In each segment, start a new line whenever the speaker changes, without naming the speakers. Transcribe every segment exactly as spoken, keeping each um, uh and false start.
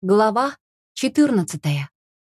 Глава четырнадцатая.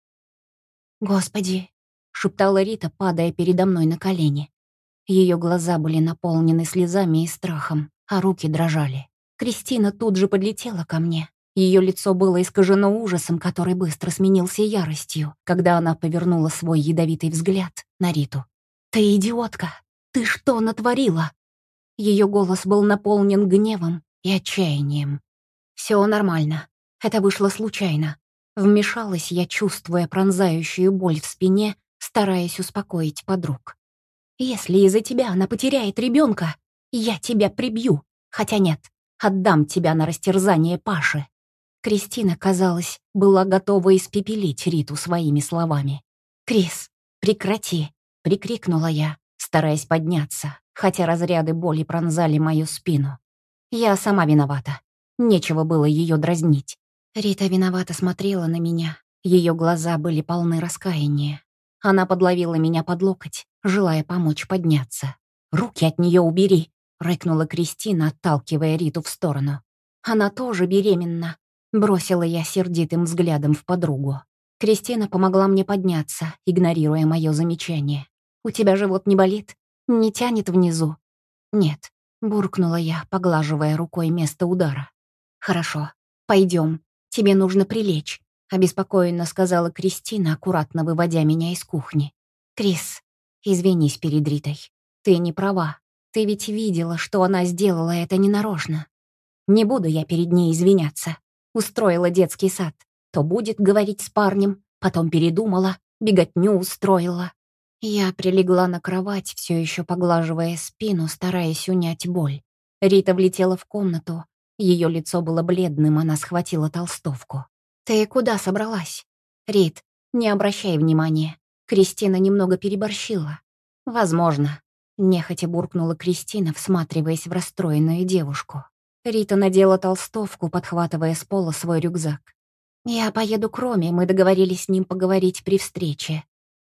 «Господи!» — шептала Рита, падая передо мной на колени. Ее глаза были наполнены слезами и страхом, а руки дрожали. Кристина тут же подлетела ко мне. Ее лицо было искажено ужасом, который быстро сменился яростью, когда она повернула свой ядовитый взгляд на Риту. «Ты идиотка! Ты что натворила?» Ее голос был наполнен гневом и отчаянием. «Все нормально. Это вышло случайно». Вмешалась я, чувствуя пронзающую боль в спине, стараясь успокоить подруг. «Если из-за тебя она потеряет ребенка, я тебя прибью. Хотя нет, отдам тебя на растерзание Паши». Кристина, казалось, была готова испепелить Риту своими словами. «Крис, прекрати!» — прикрикнула я, стараясь подняться, хотя разряды боли пронзали мою спину. «Я сама виновата. Нечего было ее дразнить». Рита виновато смотрела на меня. Ее глаза были полны раскаяния. Она подловила меня под локоть, желая помочь подняться. «Руки от нее убери!» — рыкнула Кристина, отталкивая Риту в сторону. «Она тоже беременна», — бросила я сердитым взглядом в подругу. Кристина помогла мне подняться, игнорируя мое замечание. «У тебя живот не болит? Не тянет внизу?» «Нет», — буркнула я, поглаживая рукой место удара. «Хорошо, пойдем. Тебе нужно прилечь», — обеспокоенно сказала Кристина, аккуратно выводя меня из кухни. «Крис, извинись перед Ритой. Ты не права. Ты ведь видела, что она сделала это ненарочно. Не буду я перед ней извиняться. Устроила детский сад. То будет говорить с парнем, потом передумала, беготню устроила». Я прилегла на кровать, все еще поглаживая спину, стараясь унять боль. Рита влетела в комнату. Ее лицо было бледным, она схватила толстовку. «Ты куда собралась?» «Рит, не обращай внимания. Кристина немного переборщила». «Возможно», — нехотя буркнула Кристина, всматриваясь в расстроенную девушку. Рита надела толстовку, подхватывая с пола свой рюкзак. «Я поеду к Роме, мы договорились с ним поговорить при встрече».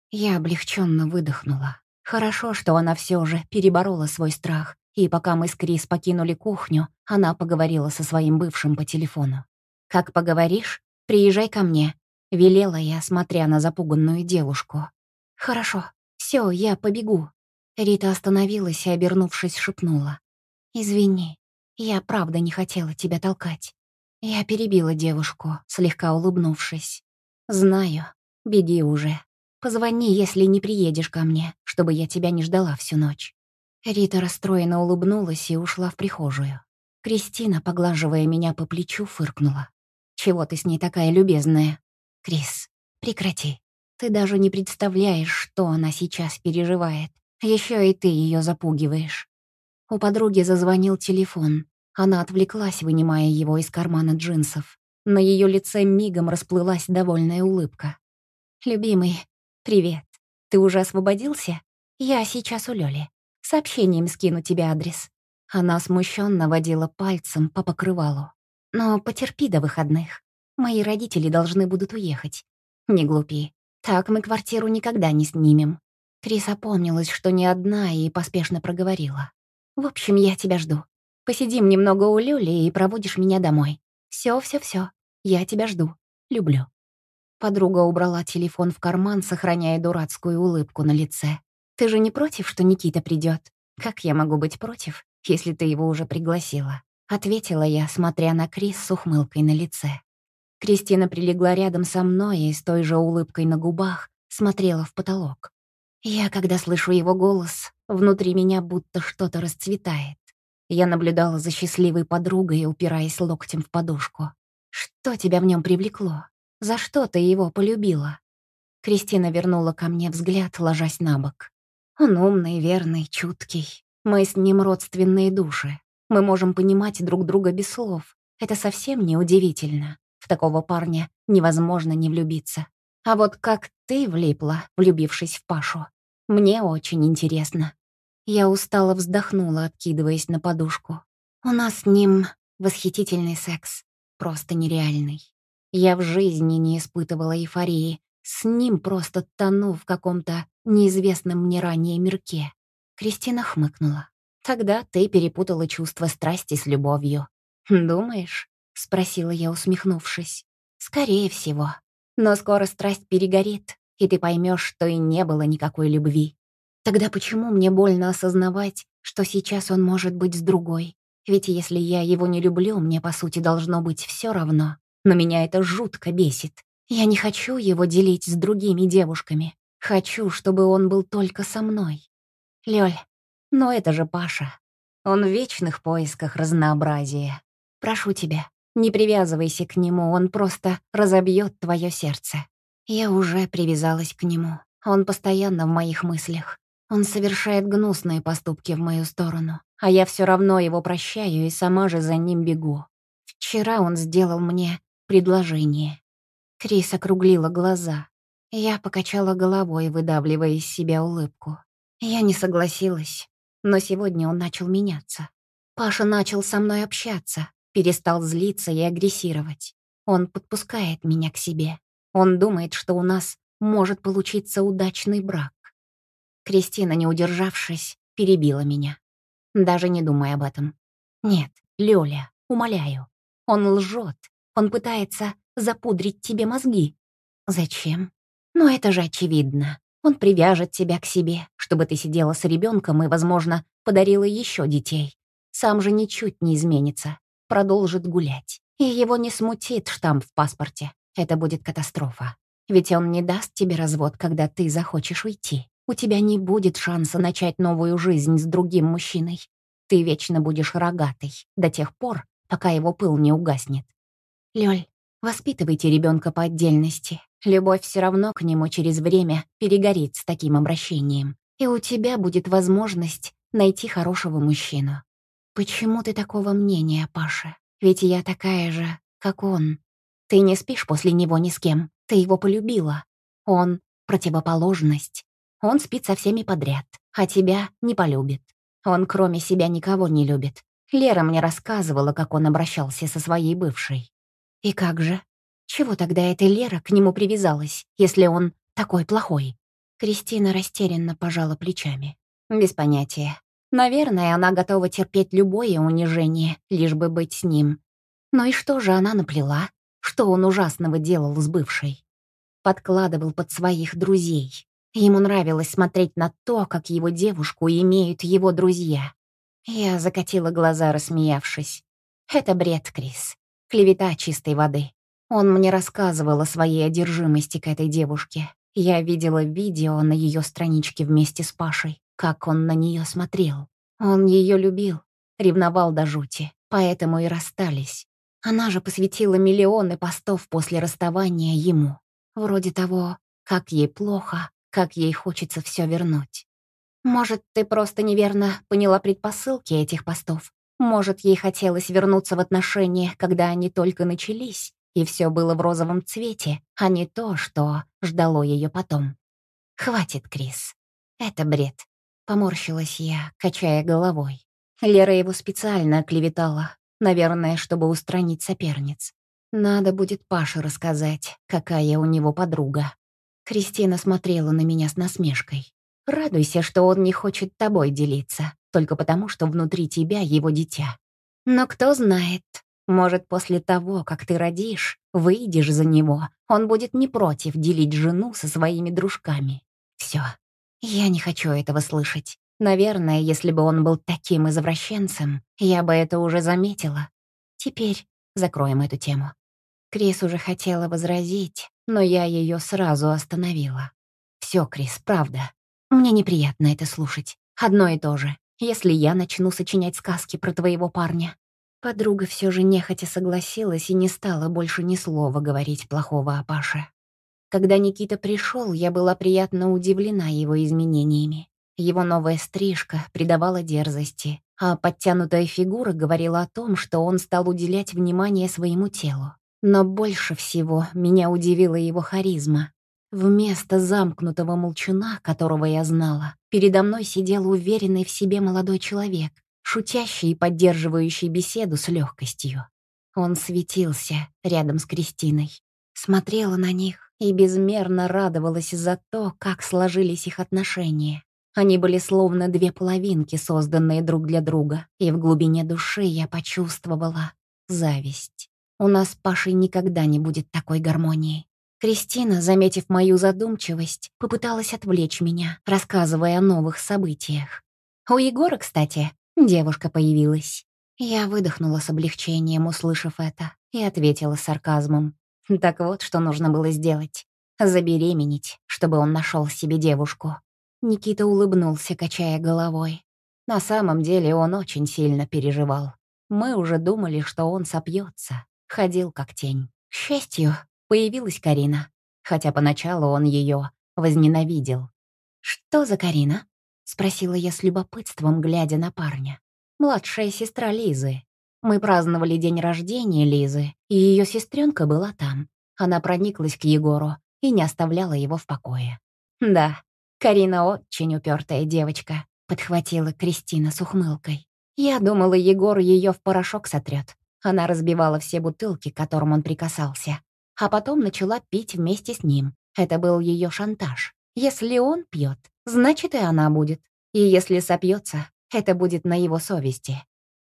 Я облегченно выдохнула. Хорошо, что она все же переборола свой страх, и пока мы с Крис покинули кухню, она поговорила со своим бывшим по телефону. «Как поговоришь, приезжай ко мне», — велела я, смотря на запуганную девушку. «Хорошо, все, я побегу». Рита остановилась и, обернувшись, шепнула. «Извини, я правда не хотела тебя толкать». Я перебила девушку, слегка улыбнувшись. «Знаю, беги уже. Позвони, если не приедешь ко мне, чтобы я тебя не ждала всю ночь». Рита расстроенно улыбнулась и ушла в прихожую. Кристина, поглаживая меня по плечу, фыркнула. «Чего ты с ней такая любезная?» «Крис, прекрати. Ты даже не представляешь, что она сейчас переживает. Еще и ты ее запугиваешь». У подруги зазвонил телефон. Она отвлеклась, вынимая его из кармана джинсов. На ее лице мигом расплылась довольная улыбка. «Любимый, привет. Ты уже освободился? Я сейчас у Лёли. Сообщением скину тебе адрес». Она смущенно водила пальцем по покрывалу. «Но потерпи до выходных. Мои родители должны будут уехать. Не глупи. Так мы квартиру никогда не снимем». Крис опомнилась, что не одна, и поспешно проговорила. «В общем, я тебя жду. Посидим немного у Лёли и проводишь меня домой. Всё, всё, всё. Я тебя жду. Люблю». Подруга убрала телефон в карман, сохраняя дурацкую улыбку на лице. «Ты же не против, что Никита придет? Как я могу быть против, если ты его уже пригласила?» Ответила я, смотря на Крис с ухмылкой на лице. Кристина прилегла рядом со мной и с той же улыбкой на губах смотрела в потолок. Я, когда слышу его голос, внутри меня будто что-то расцветает. Я наблюдала за счастливой подругой, упираясь локтем в подушку. «Что тебя в нем привлекло? За что ты его полюбила?» Кристина вернула ко мне взгляд, ложась на бок. «Он умный, верный, чуткий. Мы с ним родственные души. Мы можем понимать друг друга без слов. Это совсем не удивительно. В такого парня невозможно не влюбиться. А вот как ты влипла, влюбившись в Пашу? Мне очень интересно». Я устало вздохнула, откидываясь на подушку. «У нас с ним восхитительный секс. Просто нереальный. Я в жизни не испытывала эйфории. С ним просто тону в каком-то неизвестном мне ранее мирке». Кристина хмыкнула. «Тогда ты перепутала чувство страсти с любовью». «Думаешь?» — спросила я, усмехнувшись. Скорее всего. Но скоро страсть перегорит, и ты поймешь, что и не было никакой любви. Тогда почему мне больно осознавать, что сейчас он может быть с другой? Ведь если я его не люблю, мне, по сути, должно быть все равно. Но меня это жутко бесит. Я не хочу его делить с другими девушками. Хочу, чтобы он был только со мной. Лёль, но это же Паша. Он в вечных поисках разнообразия. Прошу тебя, не привязывайся к нему, он просто разобьет твое сердце. Я уже привязалась к нему. Он постоянно в моих мыслях. Он совершает гнусные поступки в мою сторону, а я все равно его прощаю и сама же за ним бегу. Вчера он сделал мне предложение. Крис округлила глаза. Я покачала головой, выдавливая из себя улыбку. Я не согласилась, но сегодня он начал меняться. Паша начал со мной общаться, перестал злиться и агрессировать. Он подпускает меня к себе. Он думает, что у нас может получиться удачный брак. Кристина, не удержавшись, перебила меня. Даже не думай об этом. Нет, Лёля, умоляю. Он лжет. Он пытается запудрить тебе мозги. Зачем? Ну, это же очевидно. Он привяжет тебя к себе, чтобы ты сидела с ребенком и, возможно, подарила еще детей. Сам же ничуть не изменится. Продолжит гулять. И его не смутит штамп в паспорте. Это будет катастрофа. Ведь он не даст тебе развод, когда ты захочешь уйти. У тебя не будет шанса начать новую жизнь с другим мужчиной. Ты вечно будешь рогатой до тех пор, пока его пыл не угаснет. Лёль, воспитывайте ребенка по отдельности. Любовь все равно к нему через время перегорит с таким обращением. И у тебя будет возможность найти хорошего мужчину. Почему ты такого мнения, Паша? Ведь я такая же, как он. Ты не спишь после него ни с кем. Ты его полюбила. Он — противоположность. Он спит со всеми подряд, а тебя не полюбит. Он кроме себя никого не любит. Лера мне рассказывала, как он обращался со своей бывшей. И как же? Чего тогда эта Лера к нему привязалась, если он такой плохой? Кристина растерянно пожала плечами. Без понятия. Наверное, она готова терпеть любое унижение, лишь бы быть с ним. Но и что же она наплела? Что он ужасного делал с бывшей? Подкладывал под своих друзей. Ему нравилось смотреть на то, как его девушку имеют его друзья. Я закатила глаза, рассмеявшись. Это бред, Крис. Клевета чистой воды. Он мне рассказывал о своей одержимости к этой девушке. Я видела видео на ее страничке вместе с Пашей, как он на нее смотрел. Он ее любил, ревновал до жути, поэтому и расстались. Она же посвятила миллионы постов после расставания ему. Вроде того, как ей плохо, как ей хочется все вернуть. Может, ты просто неверно поняла предпосылки этих постов? Может, ей хотелось вернуться в отношения, когда они только начались, и все было в розовом цвете, а не то, что ждало ее потом. Хватит, Крис. Это бред. Поморщилась я, качая головой. Лера его специально оклеветала, наверное, чтобы устранить соперниц. Надо будет Паше рассказать, какая у него подруга. Кристина смотрела на меня с насмешкой. Радуйся, что он не хочет тобой делиться, только потому, что внутри тебя его дитя. Но кто знает, может, после того, как ты родишь, выйдешь за него, он будет не против делить жену со своими дружками. Все. Я не хочу этого слышать. Наверное, если бы он был таким извращенцем, я бы это уже заметила. Теперь закроем эту тему. Крис уже хотела возразить, но я ее сразу остановила. Все, Крис, правда. Мне неприятно это слушать. Одно и то же. Если я начну сочинять сказки про твоего парня. Подруга все же нехотя согласилась и не стала больше ни слова говорить плохого о Паше. Когда Никита пришел, я была приятно удивлена его изменениями. Его новая стрижка придавала дерзости, а подтянутая фигура говорила о том, что он стал уделять внимание своему телу. Но больше всего меня удивила его харизма. Вместо замкнутого молчуна, которого я знала, передо мной сидел уверенный в себе молодой человек, шутящий и поддерживающий беседу с легкостью. Он светился рядом с Кристиной, смотрела на них и безмерно радовалась за то, как сложились их отношения. Они были словно две половинки, созданные друг для друга, и в глубине души я почувствовала зависть. У нас с Пашей никогда не будет такой гармонии. Кристина, заметив мою задумчивость, попыталась отвлечь меня, рассказывая о новых событиях. У Егора, кстати, девушка появилась. Я выдохнула с облегчением, услышав это, и ответила с сарказмом. Так вот, что нужно было сделать. Забеременеть, чтобы он нашел себе девушку. Никита улыбнулся, качая головой. На самом деле он очень сильно переживал. Мы уже думали, что он сопьется, ходил как тень. К счастью, появилась Карина, хотя поначалу он ее возненавидел. «Что за Карина?» — спросила я с любопытством, глядя на парня. «Младшая сестра Лизы. Мы праздновали день рождения Лизы, и ее сестренка была там. Она прониклась к Егору и не оставляла его в покое. Да, Карина очень упертая девочка», — подхватила Кристина с ухмылкой. «Я думала, Егор ее в порошок сотрет. Она разбивала все бутылки, к которым он прикасался. А потом начала пить вместе с ним. Это был ее шантаж. Если он пьет, значит и она будет. И если сопьется, это будет на его совести».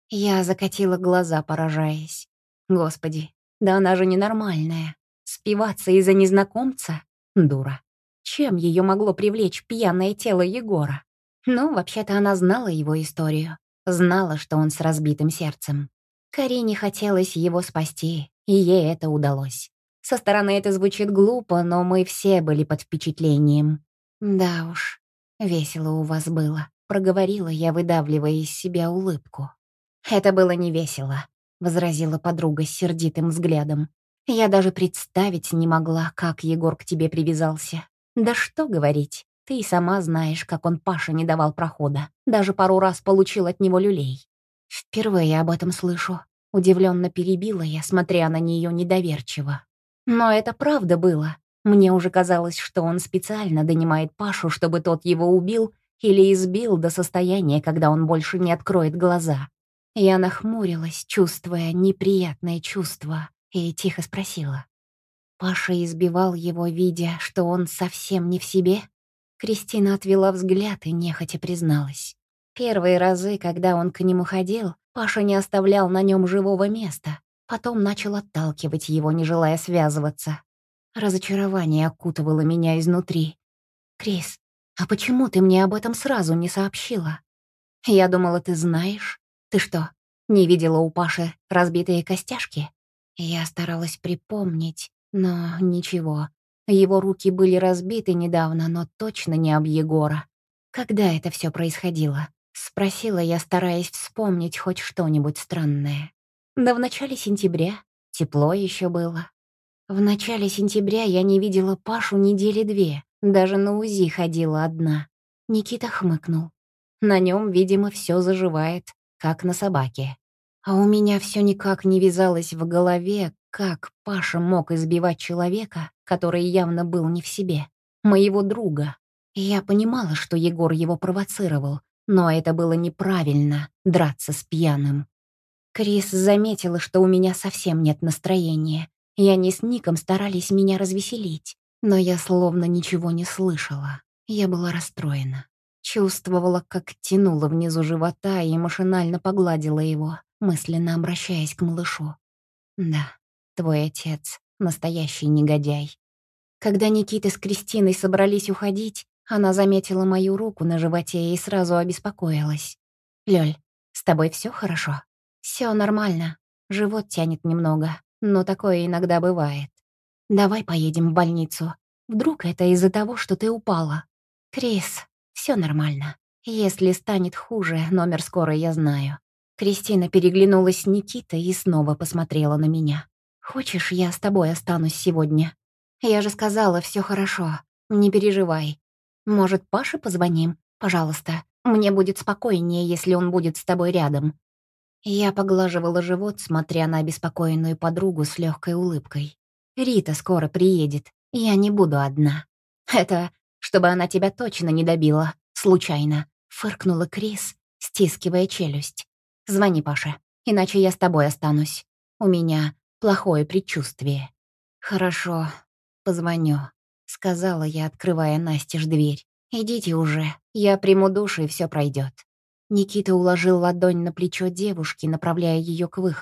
Я закатила глаза, поражаясь. Господи, да она же ненормальная. Спиваться из-за незнакомца? Дура. Чем ее могло привлечь пьяное тело Егора? Ну, вообще-то она знала его историю. Знала, что он с разбитым сердцем. Карине хотелось его спасти, и ей это удалось. Со стороны это звучит глупо, но мы все были под впечатлением. «Да уж, весело у вас было», — проговорила я, выдавливая из себя улыбку. «Это было не весело», — возразила подруга с сердитым взглядом. «Я даже представить не могла, как Егор к тебе привязался. Да что говорить, ты и сама знаешь, как он Паше не давал прохода. Даже пару раз получил от него люлей». «Впервые об этом слышу», — удивленно перебила я, смотря на нее недоверчиво. «Но это правда было. Мне уже казалось, что он специально донимает Пашу, чтобы тот его убил или избил до состояния, когда он больше не откроет глаза». Я нахмурилась, чувствуя неприятное чувство, и тихо спросила. «Паша избивал его, видя, что он совсем не в себе?» Кристина отвела взгляд и нехотя призналась. Первые разы, когда он к нему ходил, Паша не оставлял на нем живого места, потом начал отталкивать его, не желая связываться. Разочарование окутывало меня изнутри. «Крис, а почему ты мне об этом сразу не сообщила?» «Я думала, ты знаешь. Ты что, не видела у Паши разбитые костяшки?» Я старалась припомнить, но ничего. Его руки были разбиты недавно, но точно не об Егора. «Когда это все происходило?» — спросила я, стараясь вспомнить хоть что-нибудь странное. «Да в начале сентября. Тепло еще было». В начале сентября я не видела Пашу недели две, даже на УЗИ ходила одна. Никита хмыкнул. На нем, видимо, все заживает, как на собаке. А у меня все никак не вязалось в голове, как Паша мог избивать человека, который явно был не в себе, моего друга. Я понимала, что Егор его провоцировал, но это было неправильно — драться с пьяным. Крис заметила, что у меня совсем нет настроения, и они с Ником старались меня развеселить, но я словно ничего не слышала. Я была расстроена. Чувствовала, как тянуло внизу живота и машинально погладила его, мысленно обращаясь к малышу. «Да, твой отец — настоящий негодяй». Когда Никита с Кристиной собрались уходить, она заметила мою руку на животе и сразу обеспокоилась. «Лёль, с тобой все хорошо?» «Все нормально. Живот тянет немного, но такое иногда бывает. Давай поедем в больницу. Вдруг это из-за того, что ты упала?» «Крис, все нормально. Если станет хуже, номер скорой я знаю». Кристина переглянулась с Никитой и снова посмотрела на меня. «Хочешь, я с тобой останусь сегодня?» «Я же сказала, все хорошо. Не переживай. Может, Паше позвоним? Пожалуйста. Мне будет спокойнее, если он будет с тобой рядом». Я поглаживала живот, смотря на обеспокоенную подругу с легкой улыбкой. «Рита скоро приедет. Я не буду одна». «Это чтобы она тебя точно не добила. Случайно», — фыркнула Крис, стискивая челюсть. «Звони Паше, иначе я с тобой останусь. У меня плохое предчувствие». «Хорошо, позвоню», — сказала я, открывая настежь дверь. «Идите уже, я приму душ, и все пройдет». Никита уложил ладонь на плечо девушки, направляя ее к выходу,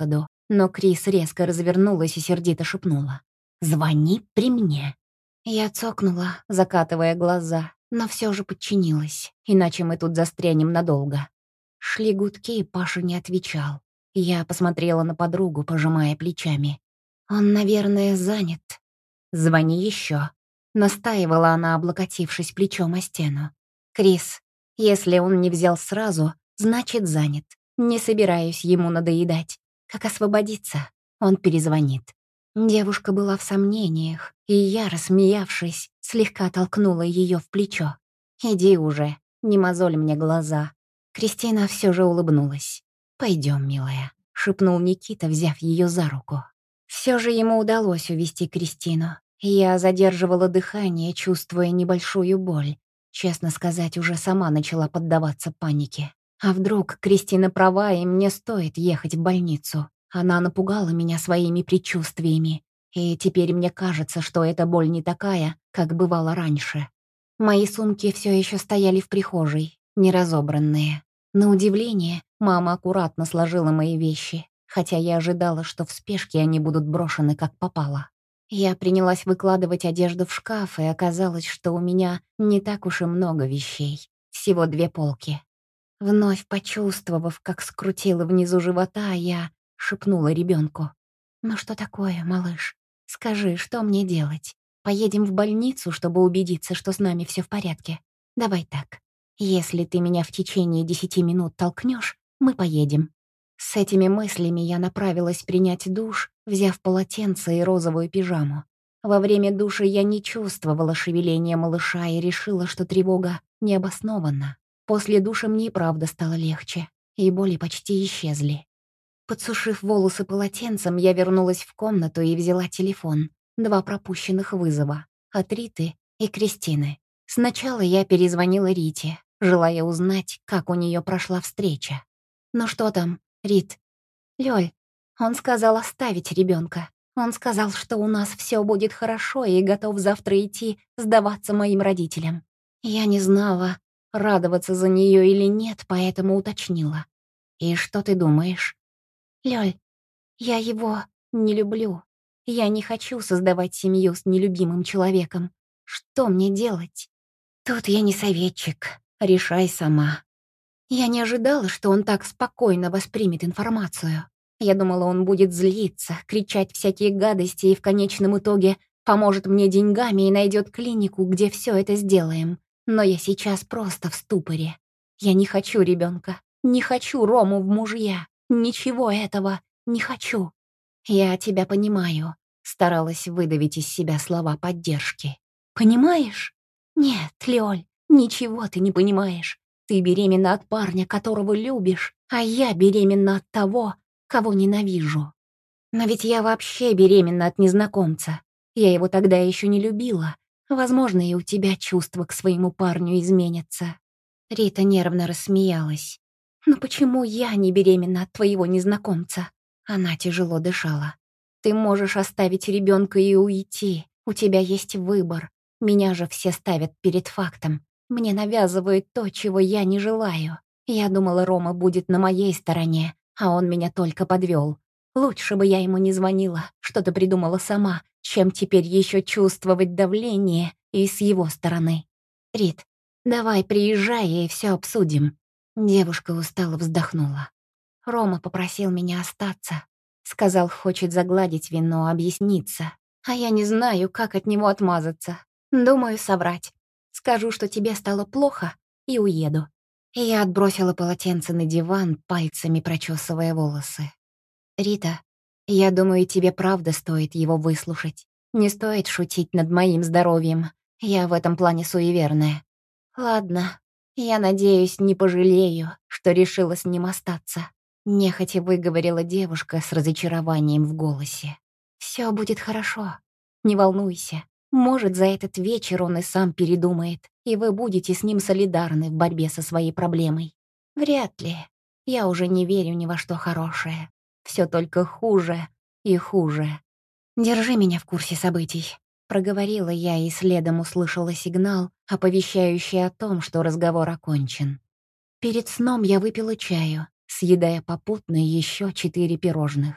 Но Крис резко развернулась и сердито шепнула: «Звони при мне». Я цокнула, закатывая глаза, но все же подчинилась, иначе мы тут застрянем надолго. Шли гудки, и Паша не отвечал. Я посмотрела на подругу, пожимая плечами. «Он, наверное, занят». «Звони еще», — настаивала она, облокотившись плечом о стену. «Крис, если он не взял сразу, значит, занят. Не собираюсь ему надоедать. Как освободиться, он перезвонит». Девушка была в сомнениях, и я, рассмеявшись, слегка толкнула ее в плечо. «Иди уже, не мозоль мне глаза». Кристина все же улыбнулась. «Пойдем, милая», — шепнул Никита, взяв ее за руку. Все же ему удалось увести Кристину. Я задерживала дыхание, чувствуя небольшую боль. Честно сказать, уже сама начала поддаваться панике. А вдруг Кристина права, и мне стоит ехать в больницу? Она напугала меня своими предчувствиями. И теперь мне кажется, что эта боль не такая, как бывало раньше. Мои сумки все еще стояли в прихожей, неразобранные. На удивление, мама аккуратно сложила мои вещи, хотя я ожидала, что в спешке они будут брошены как попало. Я принялась выкладывать одежду в шкаф, и оказалось, что у меня не так уж и много вещей. Всего две полки. Вновь почувствовав, как скрутило внизу живота, я шепнула ребенку: «Ну что такое, малыш? Скажи, что мне делать? Поедем в больницу, чтобы убедиться, что с нами все в порядке? Давай так. Если ты меня в течение десяти минут толкнешь, мы поедем». С этими мыслями я направилась принять душ, взяв полотенце и розовую пижаму. Во время душа я не чувствовала шевеления малыша и решила, что тревога необоснована. После душа мне и правда стало легче, и боли почти исчезли. Подсушив волосы полотенцем, я вернулась в комнату и взяла телефон. Два пропущенных вызова от Риты и Кристины. Сначала я перезвонила Рите, желая узнать, как у нее прошла встреча. «Ну что там, Рит?» «Лёль, он сказал оставить ребенка. Он сказал, что у нас все будет хорошо и готов завтра идти сдаваться моим родителям». Я не знала, радоваться за нее или нет, поэтому уточнила. «И что ты думаешь?» «Лёль, я его не люблю. Я не хочу создавать семью с нелюбимым человеком. Что мне делать?» «Тут я не советчик. Решай сама». Я не ожидала, что он так спокойно воспримет информацию. Я думала, он будет злиться, кричать всякие гадости и в конечном итоге поможет мне деньгами и найдет клинику, где все это сделаем. Но я сейчас просто в ступоре. Я не хочу ребенка, не хочу Рому в мужья. Ничего этого не хочу. «Я тебя понимаю», — старалась выдавить из себя слова поддержки. «Понимаешь?» «Нет, Лёль, ничего ты не понимаешь. Ты беременна от парня, которого любишь, а я беременна от того, кого ненавижу. Но ведь я вообще беременна от незнакомца. Я его тогда еще не любила. Возможно, и у тебя чувства к своему парню изменятся». Рита нервно рассмеялась. «Но почему я не беременна от твоего незнакомца?» Она тяжело дышала. «Ты можешь оставить ребенка и уйти. У тебя есть выбор. Меня же все ставят перед фактом. Мне навязывают то, чего я не желаю. Я думала, Рома будет на моей стороне, а он меня только подвел. Лучше бы я ему не звонила, что-то придумала сама, чем теперь еще чувствовать давление и с его стороны. Рит, давай приезжай и все обсудим». Девушка устало вздохнула. «Рома попросил меня остаться. Сказал, хочет загладить вину, объясниться. А я не знаю, как от него отмазаться. Думаю, соврать. Скажу, что тебе стало плохо, и уеду». Я отбросила полотенце на диван, пальцами прочесывая волосы. «Рита, я думаю, тебе правда стоит его выслушать. Не стоит шутить над моим здоровьем. Я в этом плане суеверная. Ладно, я надеюсь, не пожалею, что решила с ним остаться». Нехотя выговорила девушка с разочарованием в голосе. «Все будет хорошо. Не волнуйся. Может, за этот вечер он и сам передумает, и вы будете с ним солидарны в борьбе со своей проблемой. Вряд ли. Я уже не верю ни во что хорошее. Все только хуже и хуже. Держи меня в курсе событий», — проговорила я и следом услышала сигнал, оповещающий о том, что разговор окончен. Перед сном я выпила чаю, съедая попутно еще четыре пирожных.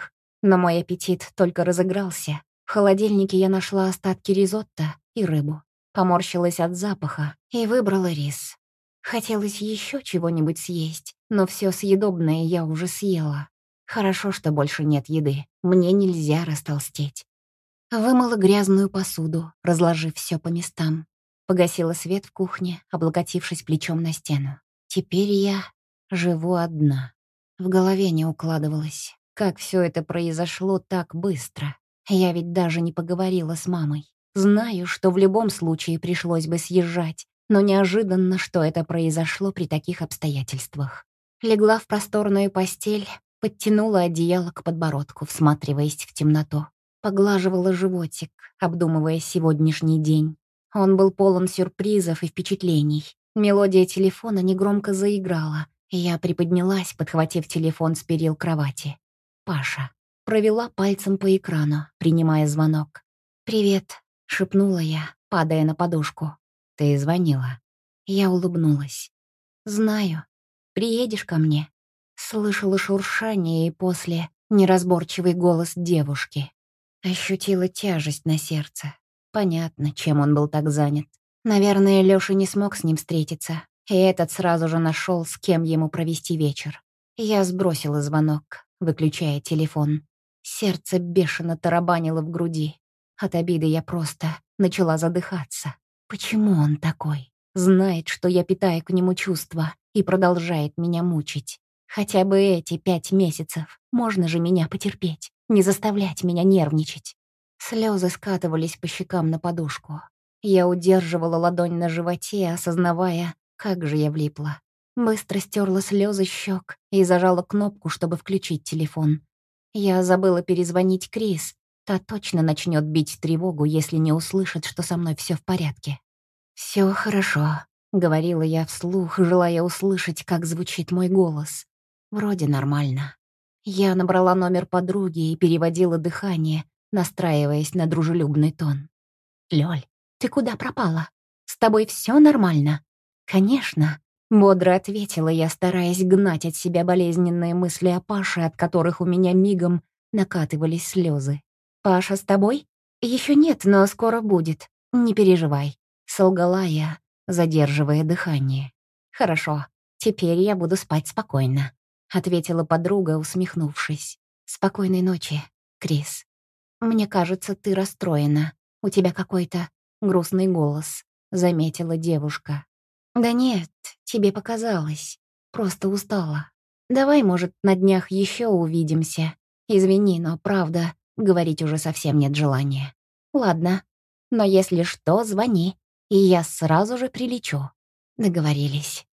Но мой аппетит только разыгрался. В холодильнике я нашла остатки ризотто и рыбу. Поморщилась от запаха и выбрала рис. Хотелось еще чего-нибудь съесть, но все съедобное я уже съела. Хорошо, что больше нет еды. Мне нельзя растолстеть. Вымыла грязную посуду, разложив все по местам. Погасила свет в кухне, облокотившись плечом на стену. Теперь я живу одна. В голове не укладывалось, как все это произошло так быстро. Я ведь даже не поговорила с мамой. Знаю, что в любом случае пришлось бы съезжать, но неожиданно, что это произошло при таких обстоятельствах. Легла в просторную постель, подтянула одеяло к подбородку, всматриваясь в темноту. Поглаживала животик, обдумывая сегодняшний день. Он был полон сюрпризов и впечатлений. Мелодия телефона негромко заиграла, и я приподнялась, подхватив телефон с перил кровати. Паша. Провела пальцем по экрану, принимая звонок. «Привет», — шепнула я, падая на подушку. «Ты звонила». Я улыбнулась. «Знаю. Приедешь ко мне?» Слышала шуршание и после неразборчивый голос девушки. Ощутила тяжесть на сердце. Понятно, чем он был так занят. Наверное, Лёша не смог с ним встретиться, и этот сразу же нашел, с кем ему провести вечер. Я сбросила звонок, выключая телефон. Сердце бешено тарабанило в груди. От обиды я просто начала задыхаться. Почему он такой? Знает, что я питаю к нему чувства и продолжает меня мучить. Хотя бы эти пять месяцев. Можно же меня потерпеть, не заставлять меня нервничать. Слезы скатывались по щекам на подушку. Я удерживала ладонь на животе, осознавая, как же я влипла. Быстро стерла слезы щек и зажала кнопку, чтобы включить телефон. Я забыла перезвонить Крис. Та точно начнет бить тревогу, если не услышит, что со мной все в порядке. Все хорошо», — говорила я вслух, желая услышать, как звучит мой голос. Вроде нормально. Я набрала номер подруги и переводила дыхание, настраиваясь на дружелюбный тон. «Лёль, ты куда пропала? С тобой все нормально?» «Конечно», — бодро ответила я, стараясь гнать от себя болезненные мысли о Паше, от которых у меня мигом накатывались слезы. «Паша с тобой?» Еще нет, но скоро будет. Не переживай», — солгала я, задерживая дыхание. «Хорошо, теперь я буду спать спокойно», — ответила подруга, усмехнувшись. «Спокойной ночи, Крис. Мне кажется, ты расстроена. У тебя какой-то грустный голос», — заметила девушка. «Да нет, тебе показалось. Просто устала. Давай, может, на днях еще увидимся. Извини, но правда, говорить уже совсем нет желания. Ладно, но если что, звони, и я сразу же прилечу». Договорились.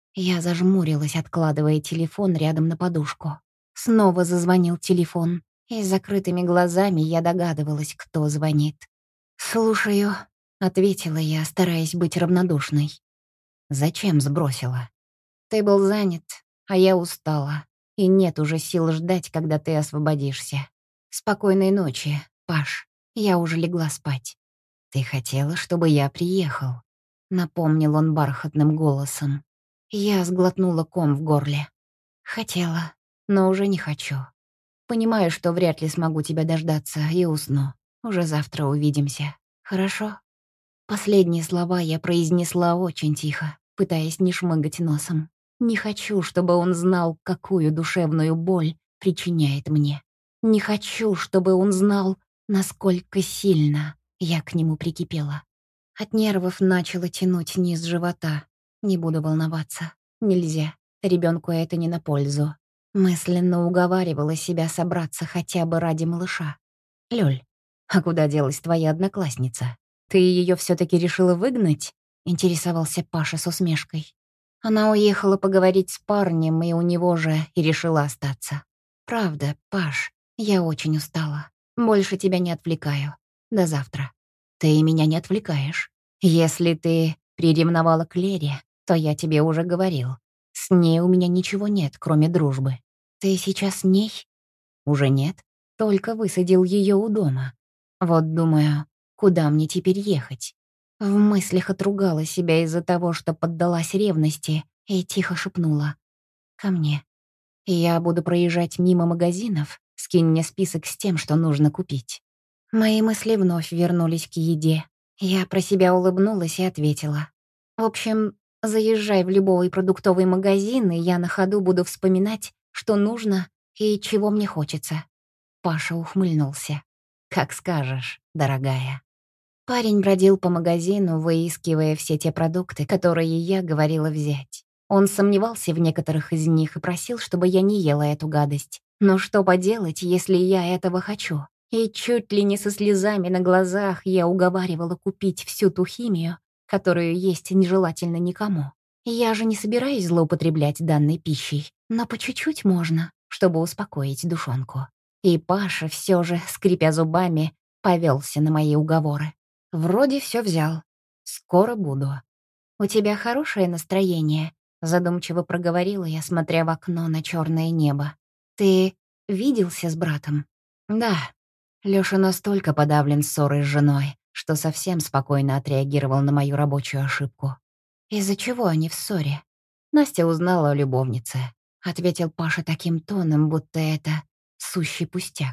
Я зажмурилась, откладывая телефон рядом на подушку. Снова зазвонил телефон, и с закрытыми глазами я догадывалась, кто звонит. «Слушаю», — ответила я, стараясь быть равнодушной. «Зачем сбросила?» «Ты был занят, а я устала, и нет уже сил ждать, когда ты освободишься. Спокойной ночи, Паш, я уже легла спать». «Ты хотела, чтобы я приехал?» — напомнил он бархатным голосом. Я сглотнула ком в горле. «Хотела, но уже не хочу. Понимаю, что вряд ли смогу тебя дождаться, и усну. Уже завтра увидимся. Хорошо?» Последние слова я произнесла очень тихо, пытаясь не шмыгать носом. Не хочу, чтобы он знал, какую душевную боль причиняет мне. Не хочу, чтобы он знал, насколько сильно я к нему прикипела. От нервов начало тянуть низ живота. Не буду волноваться. Нельзя. Ребенку это не на пользу. Мысленно уговаривала себя собраться хотя бы ради малыша. «Лёль, а куда делась твоя одноклассница? Ты ее все-таки решила выгнать?» — интересовался Паша с усмешкой. Она уехала поговорить с парнем, и у него же и решила остаться. «Правда, Паш, я очень устала. Больше тебя не отвлекаю. До завтра». «Ты меня не отвлекаешь. Если ты приревновала к Лере, то я тебе уже говорил. С ней у меня ничего нет, кроме дружбы. Ты сейчас с ней?» «Уже нет. Только высадил ее у дома. Вот думаю, куда мне теперь ехать?» В мыслях отругала себя из-за того, что поддалась ревности, и тихо шепнула. «Ко мне. Я буду проезжать мимо магазинов, Скинь мне список с тем, что нужно купить». Мои мысли вновь вернулись к еде. Я про себя улыбнулась и ответила. «В общем, заезжай в любой продуктовый магазин, и я на ходу буду вспоминать, что нужно и чего мне хочется». Паша ухмыльнулся. «Как скажешь, дорогая». Парень бродил по магазину, выискивая все те продукты, которые я говорила взять. Он сомневался в некоторых из них и просил, чтобы я не ела эту гадость. Но что поделать, если я этого хочу? И чуть ли не со слезами на глазах я уговаривала купить всю ту химию, которую есть нежелательно никому. Я же не собираюсь злоупотреблять данной пищей, но по чуть-чуть можно, чтобы успокоить душонку. И Паша все же, скрипя зубами, повелся на мои уговоры. Вроде все взял. Скоро буду. «У тебя хорошее настроение?» — задумчиво проговорила я, смотря в окно на черное небо. «Ты виделся с братом?» «Да». Лёша настолько подавлен ссорой с женой, что совсем спокойно отреагировал на мою рабочую ошибку. «Из-за чего они в ссоре?» «Настя узнала о любовнице», — ответил Паша таким тоном, будто это сущий пустяк.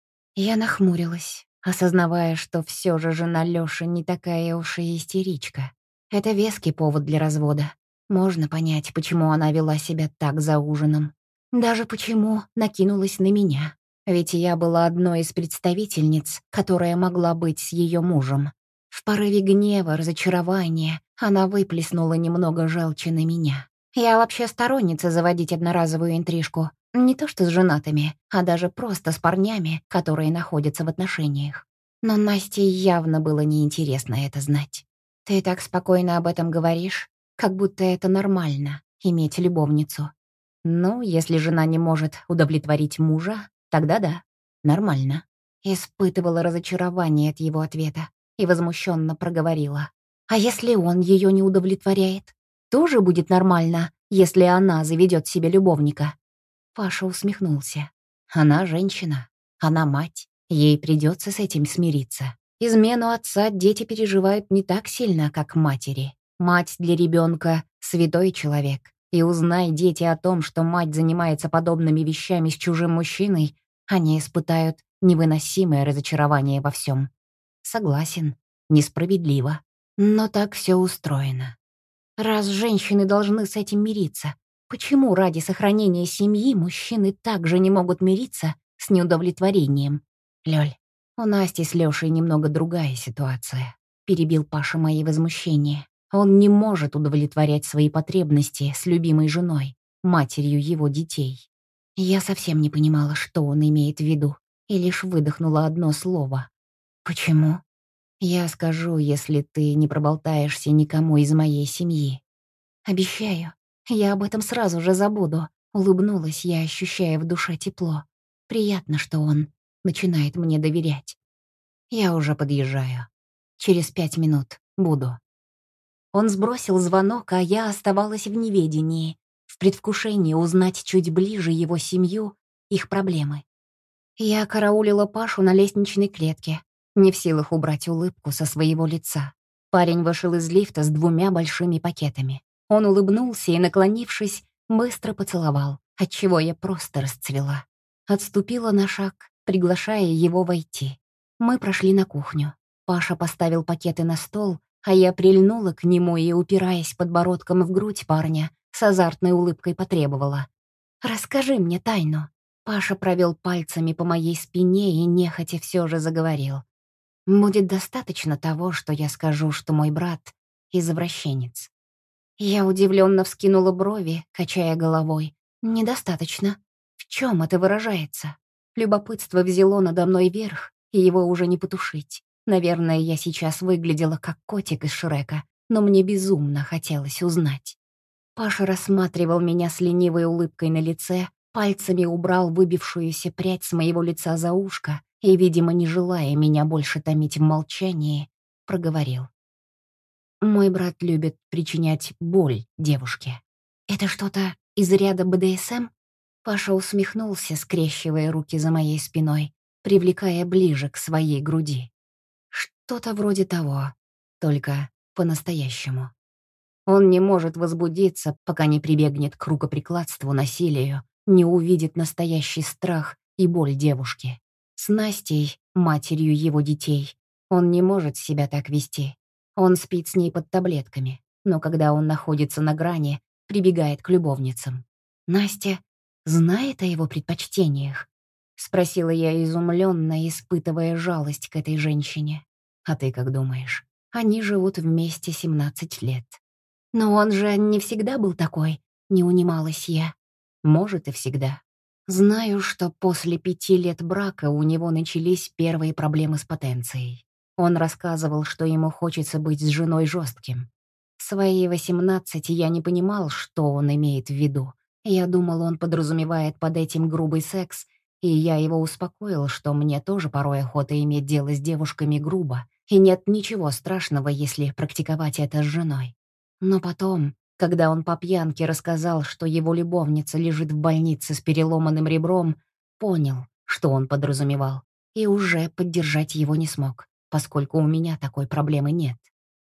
Я нахмурилась, осознавая, что все же жена Лёши не такая уж и истеричка. Это веский повод для развода. Можно понять, почему она вела себя так за ужином. Даже почему накинулась на меня. Ведь я была одной из представительниц, которая могла быть с ее мужем. В порыве гнева, разочарования она выплеснула немного желчи на меня. Я вообще сторонница заводить одноразовую интрижку. Не то что с женатыми, а даже просто с парнями, которые находятся в отношениях. Но Насте явно было неинтересно это знать. «Ты так спокойно об этом говоришь, как будто это нормально — иметь любовницу». «Ну, если жена не может удовлетворить мужа, тогда да, нормально». Испытывала разочарование от его ответа и возмущенно проговорила. «А если он ее не удовлетворяет? Тоже будет нормально, если она заведет себе любовника?» Паша усмехнулся. «Она женщина, она мать, ей придется с этим смириться. Измену отца дети переживают не так сильно, как матери. Мать для ребенка — святой человек. И узнай дети о том, что мать занимается подобными вещами с чужим мужчиной, они испытают невыносимое разочарование во всем. Согласен, несправедливо. Но так все устроено. Раз женщины должны с этим мириться, почему ради сохранения семьи мужчины также не могут мириться с неудовлетворением? Лёль, у Насти с Лёшей немного другая ситуация. Перебил Паша мои возмущения. Он не может удовлетворять свои потребности с любимой женой, матерью его детей. Я совсем не понимала, что он имеет в виду, и лишь выдохнула одно слово. «Почему?» «Я скажу, если ты не проболтаешься никому из моей семьи». «Обещаю, я об этом сразу же забуду», — улыбнулась я, ощущая в душе тепло. «Приятно, что он начинает мне доверять. Я уже подъезжаю. Через пять минут буду». Он сбросил звонок, а я оставалась в неведении, в предвкушении узнать чуть ближе его семью, их проблемы. Я караулила Пашу на лестничной клетке, не в силах убрать улыбку со своего лица. Парень вышел из лифта с двумя большими пакетами. Он улыбнулся и, наклонившись, быстро поцеловал, отчего я просто расцвела. Отступила на шаг, приглашая его войти. Мы прошли на кухню. Паша поставил пакеты на стол, а я прильнула к нему и, упираясь подбородком в грудь парня, с азартной улыбкой потребовала. «Расскажи мне тайну». Паша провел пальцами по моей спине и нехотя все же заговорил. «Будет достаточно того, что я скажу, что мой брат — извращенец». Я удивленно вскинула брови, качая головой. «Недостаточно. В чем это выражается?» Любопытство взяло надо мной верх, и его уже не потушить. Наверное, я сейчас выглядела как котик из Шрека, но мне безумно хотелось узнать. Паша рассматривал меня с ленивой улыбкой на лице, пальцами убрал выбившуюся прядь с моего лица за ушко и, видимо, не желая меня больше томить в молчании, проговорил. «Мой брат любит причинять боль девушке. Это что-то из ряда бэ дэ эс эм?» Паша усмехнулся, скрещивая руки за моей спиной, привлекая ближе к своей груди. «Что-то вроде того, только по-настоящему. Он не может возбудиться, пока не прибегнет к рукоприкладству, насилию, не увидит настоящий страх и боль девушки. С Настей, матерью его детей, он не может себя так вести. Он спит с ней под таблетками, но когда он находится на грани, прибегает к любовницам. Настя знает о его предпочтениях? Спросила я изумленно, испытывая жалость к этой женщине. А ты как думаешь? Они живут вместе семнадцать лет. Но он же не всегда был такой, не унималась я. Может, и всегда. Знаю, что после пяти лет брака у него начались первые проблемы с потенцией. Он рассказывал, что ему хочется быть с женой жестким. В свои восемнадцать я не понимал, что он имеет в виду. Я думал, он подразумевает под этим грубый секс, и я его успокоил, что мне тоже порой охота иметь дело с девушками грубо, и нет ничего страшного, если практиковать это с женой. Но потом, когда он по пьянке рассказал, что его любовница лежит в больнице с переломанным ребром, понял, что он подразумевал, и уже поддержать его не смог, поскольку у меня такой проблемы нет.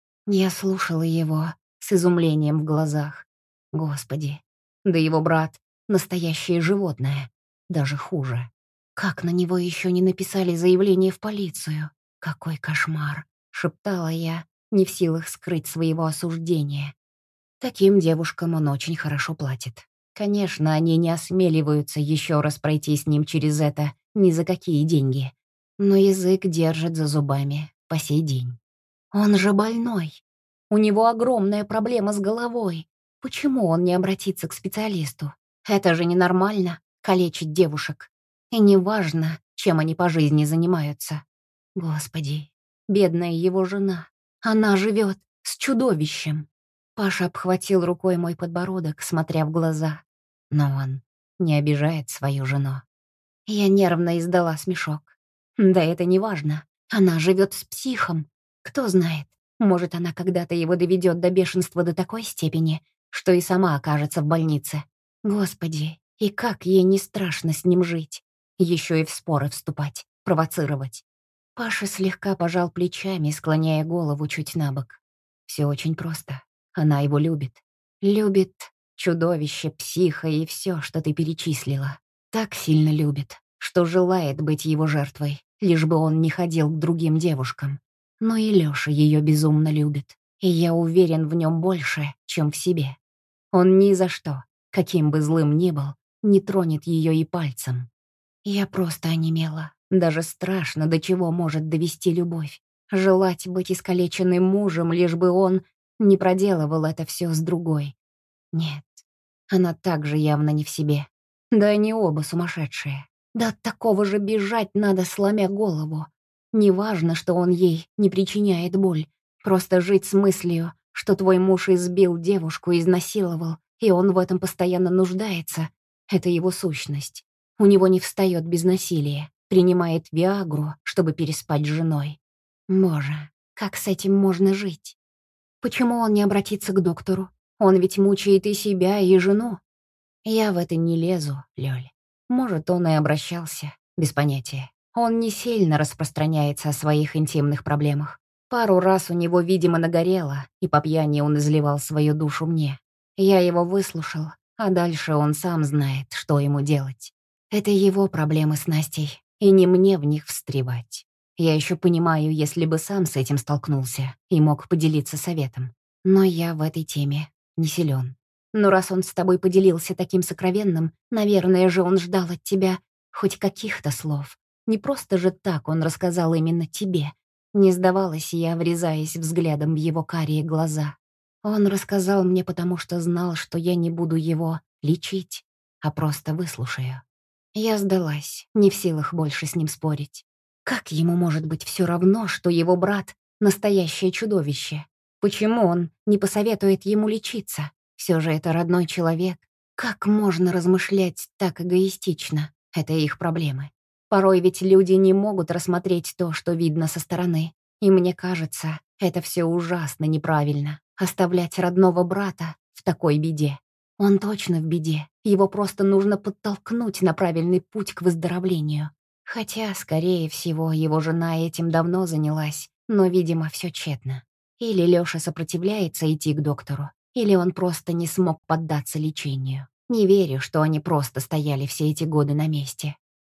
Я слушала его с изумлением в глазах. Господи, да его брат — настоящее животное, даже хуже. Как на него еще не написали заявление в полицию? Какой кошмар, шептала я, не в силах скрыть своего осуждения. Таким девушкам он очень хорошо платит. Конечно, они не осмеливаются еще раз пройти с ним через это ни за какие деньги. Но язык держит за зубами по сей день. Он же больной. У него огромная проблема с головой. Почему он не обратится к специалисту? Это же ненормально — калечить девушек. И неважно, чем они по жизни занимаются. Господи, бедная его жена. Она живет с чудовищем. Паша обхватил рукой мой подбородок, смотря в глаза. Но он не обижает свою жену. Я нервно издала смешок. Да это не важно. Она живет с психом. Кто знает, может, она когда-то его доведет до бешенства до такой степени, что и сама окажется в больнице. Господи, и как ей не страшно с ним жить. Еще и в споры вступать, провоцировать. Паша слегка пожал плечами, склоняя голову чуть набок. Все очень просто. Она его любит. Любит чудовище, психа и все, что ты перечислила. Так сильно любит, что желает быть его жертвой, лишь бы он не ходил к другим девушкам. Но и Лёша ее безумно любит, и я уверен в нем больше, чем в себе. Он ни за что, каким бы злым ни был, не тронет ее и пальцем. Я просто онемела. Даже страшно, до чего может довести любовь. Желать быть искалеченным мужем, лишь бы он не проделывал это все с другой. Нет, она также явно не в себе. Да они оба сумасшедшие. Да от такого же бежать надо, сломя голову. Неважно, что он ей не причиняет боль. Просто жить с мыслью, что твой муж избил девушку, изнасиловал, и он в этом постоянно нуждается. Это его сущность. У него не встает без насилия. Принимает виагру, чтобы переспать с женой. Боже, как с этим можно жить? Почему он не обратится к доктору? Он ведь мучает и себя, и жену. Я в это не лезу, Лёль. Может, он и обращался, без понятия. Он не сильно распространяется о своих интимных проблемах. Пару раз у него, видимо, нагорело, и по пьяни он изливал свою душу мне. Я его выслушал, а дальше он сам знает, что ему делать. Это его проблемы с Настей, и не мне в них встревать. Я еще понимаю, если бы сам с этим столкнулся и мог поделиться советом. Но я в этой теме не силен. Но раз он с тобой поделился таким сокровенным, наверное же он ждал от тебя хоть каких-то слов. Не просто же так он рассказал именно тебе. Не сдавалась я, врезаясь взглядом в его карие глаза. Он рассказал мне, потому что знал, что я не буду его лечить, а просто выслушаю. Я сдалась, не в силах больше с ним спорить. Как ему может быть все равно, что его брат — настоящее чудовище? Почему он не посоветует ему лечиться? Все же это родной человек. Как можно размышлять так эгоистично? Это их проблемы. Порой ведь люди не могут рассмотреть то, что видно со стороны. И мне кажется, это все ужасно неправильно. Оставлять родного брата в такой беде. Он точно в беде. Его просто нужно подтолкнуть на правильный путь к выздоровлению. Хотя, скорее всего, его жена этим давно занялась, но, видимо, все тщетно. Или Лёша сопротивляется идти к доктору, или он просто не смог поддаться лечению. Не верю, что они просто стояли все эти годы на месте.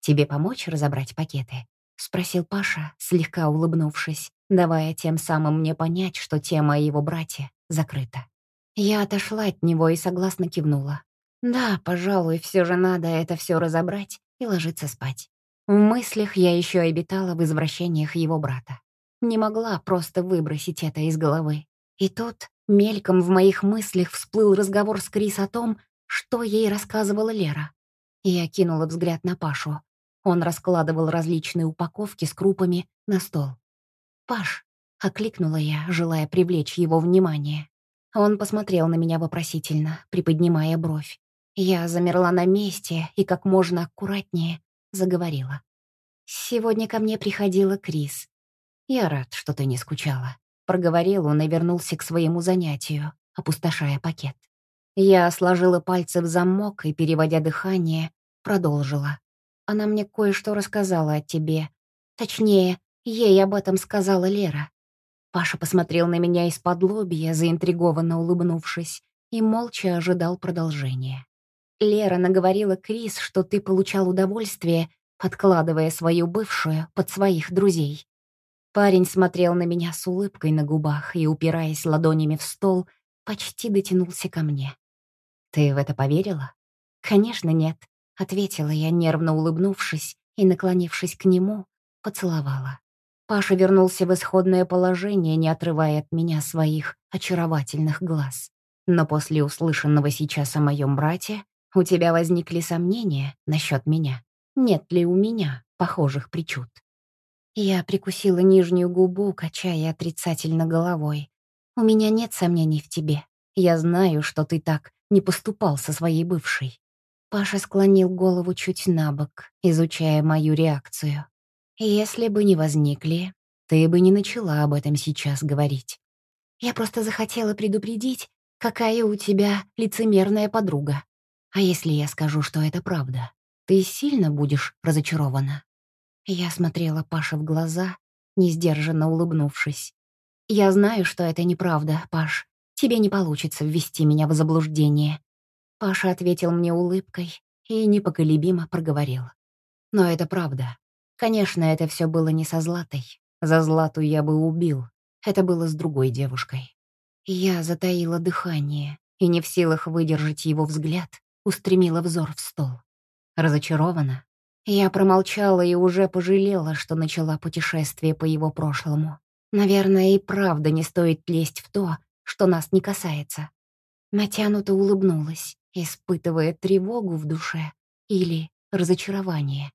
«Тебе помочь разобрать пакеты?» — спросил Паша, слегка улыбнувшись, давая тем самым мне понять, что тема о его брате закрыта. Я отошла от него и согласно кивнула. Да, пожалуй, все же надо это все разобрать и ложиться спать. В мыслях я еще обитала в извращениях его брата. Не могла просто выбросить это из головы. И тут мельком в моих мыслях всплыл разговор с Крис о том, что ей рассказывала Лера. Я кинула взгляд на Пашу. Он раскладывал различные упаковки с крупами на стол. «Паш», — окликнула я, желая привлечь его внимание. Он посмотрел на меня вопросительно, приподнимая бровь. Я замерла на месте и как можно аккуратнее заговорила. «Сегодня ко мне приходила Крис. Я рад, что ты не скучала». Проговорил он и вернулся к своему занятию, опустошая пакет. Я сложила пальцы в замок и, переводя дыхание, продолжила. «Она мне кое-что рассказала о тебе. Точнее, ей об этом сказала Лера». Паша посмотрел на меня из-под лобья, заинтригованно улыбнувшись, и молча ожидал продолжения. «Лера наговорила Крис, что ты получал удовольствие, подкладывая свою бывшую под своих друзей». Парень смотрел на меня с улыбкой на губах и, упираясь ладонями в стол, почти дотянулся ко мне. «Ты в это поверила?» «Конечно, нет», — ответила я, нервно улыбнувшись и, наклонившись к нему, поцеловала. Паша вернулся в исходное положение, не отрывая от меня своих очаровательных глаз. «Но после услышанного сейчас о моем брате у тебя возникли сомнения насчет меня? Нет ли у меня похожих причуд?» Я прикусила нижнюю губу, качая отрицательно головой. «У меня нет сомнений в тебе. Я знаю, что ты так не поступал со своей бывшей». Паша склонил голову чуть набок, изучая мою реакцию. «Если бы не возникли, ты бы не начала об этом сейчас говорить. Я просто захотела предупредить, какая у тебя лицемерная подруга. А если я скажу, что это правда, ты сильно будешь разочарована?» Я смотрела Паше в глаза, несдержанно улыбнувшись. «Я знаю, что это неправда, Паш. Тебе не получится ввести меня в заблуждение». Паша ответил мне улыбкой и непоколебимо проговорил. «Но это правда. Конечно, это все было не со Златой. За Злату я бы убил. Это было с другой девушкой». Я затаила дыхание и, не в силах выдержать его взгляд, устремила взор в стол. Разочарована? Я промолчала и уже пожалела, что начала путешествие по его прошлому. Наверное, и правда не стоит лезть в то, что нас не касается. Натянуто улыбнулась, испытывая тревогу в душе или разочарование.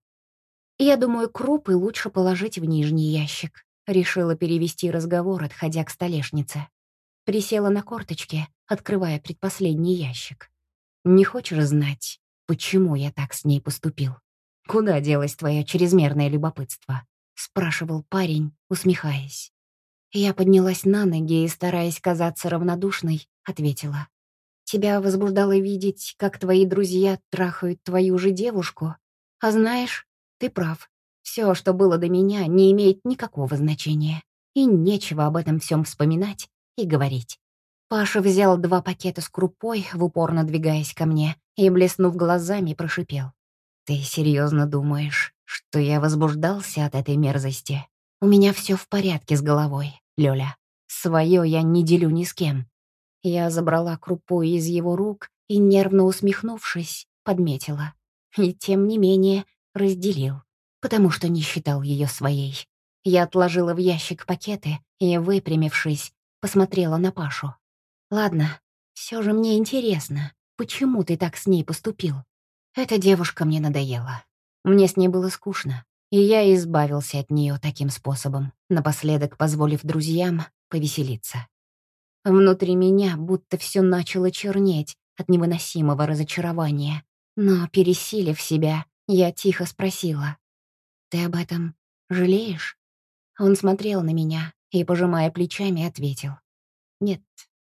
«Я думаю, крупы лучше положить в нижний ящик», — решила перевести разговор, отходя к столешнице. Присела на корточки, открывая предпоследний ящик. «Не хочешь знать, почему я так с ней поступил? Куда делось твое чрезмерное любопытство?» — спрашивал парень, усмехаясь. Я поднялась на ноги и, стараясь казаться равнодушной, ответила. «Тебя возбуждало видеть, как твои друзья трахают твою же девушку? А знаешь, ты прав. Все, что было до меня, не имеет никакого значения. И нечего об этом всем вспоминать и говорить». Паша взял два пакета с крупой, в упор надвигаясь ко мне, и, блеснув глазами, прошипел. «Ты серьезно думаешь, что я возбуждался от этой мерзости? У меня все в порядке с головой, Лёля. Своё я не делю ни с кем». Я забрала крупу из его рук и, нервно усмехнувшись, подметила. И тем не менее разделил, потому что не считал ее своей. Я отложила в ящик пакеты и, выпрямившись, посмотрела на Пашу. «Ладно, все же мне интересно, почему ты так с ней поступил? Эта девушка мне надоела. Мне с ней было скучно, и я избавился от нее таким способом, напоследок позволив друзьям повеселиться. Внутри меня будто все начало чернеть от невыносимого разочарования. Но, пересилив себя, я тихо спросила. «Ты об этом жалеешь?» Он смотрел на меня и, пожимая плечами, ответил. «Нет,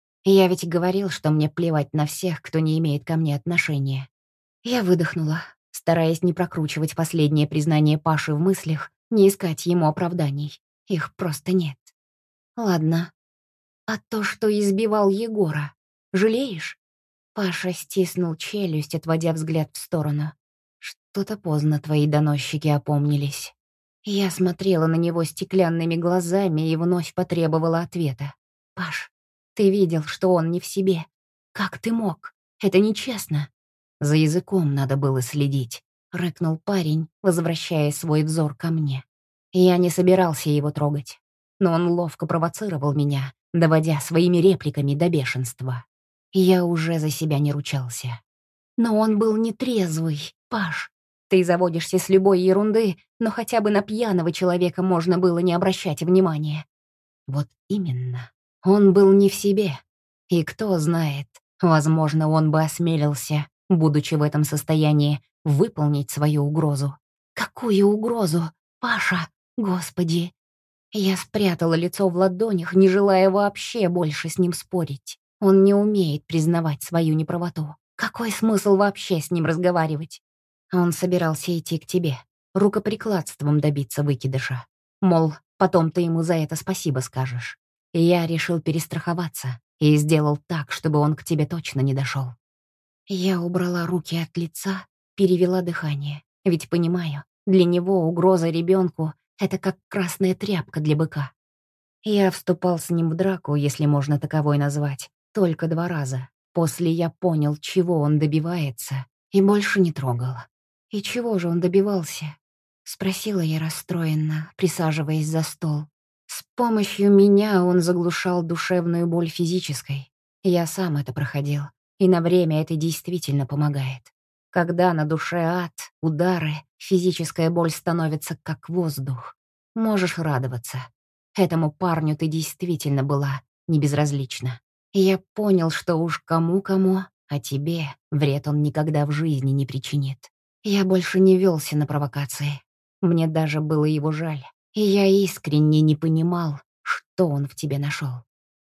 я ведь говорил, что мне плевать на всех, кто не имеет ко мне отношения». Я выдохнула, стараясь не прокручивать последнее признание Паши в мыслях, не искать ему оправданий. Их просто нет. «Ладно. А то, что избивал Егора, жалеешь?» Паша стиснул челюсть, отводя взгляд в сторону. То-то поздно твои доносчики опомнились. Я смотрела на него стеклянными глазами и вновь потребовала ответа. «Паш, ты видел, что он не в себе. Как ты мог? Это нечестно». «За языком надо было следить», — рыкнул парень, возвращая свой взор ко мне. Я не собирался его трогать, но он ловко провоцировал меня, доводя своими репликами до бешенства. Я уже за себя не ручался. Но он был нетрезвый, Паш. Ты заводишься с любой ерунды, но хотя бы на пьяного человека можно было не обращать внимания. Вот именно. Он был не в себе. И кто знает, возможно, он бы осмелился, будучи в этом состоянии, выполнить свою угрозу. Какую угрозу, Паша? Господи. Я спрятала лицо в ладонях, не желая вообще больше с ним спорить. Он не умеет признавать свою неправоту. Какой смысл вообще с ним разговаривать? Он собирался идти к тебе, рукоприкладством добиться выкидыша. Мол, потом ты ему за это спасибо скажешь. И я решил перестраховаться и сделал так, чтобы он к тебе точно не дошел. Я убрала руки от лица, перевела дыхание. Ведь понимаю, для него угроза ребенку — это как красная тряпка для быка. Я вступал с ним в драку, если можно таковой назвать, только два раза. После я понял, чего он добивается, и больше не трогал. «И чего же он добивался?» — спросила я расстроенно, присаживаясь за стол. С помощью меня он заглушал душевную боль физической. Я сам это проходил, и на время это действительно помогает. Когда на душе ад, удары, физическая боль становится как воздух. Можешь радоваться. Этому парню ты действительно была не безразлична. И я понял, что уж кому-кому, а тебе вред он никогда в жизни не причинит. Я больше не велся на провокации. Мне даже было его жаль. И я искренне не понимал, что он в тебе нашел.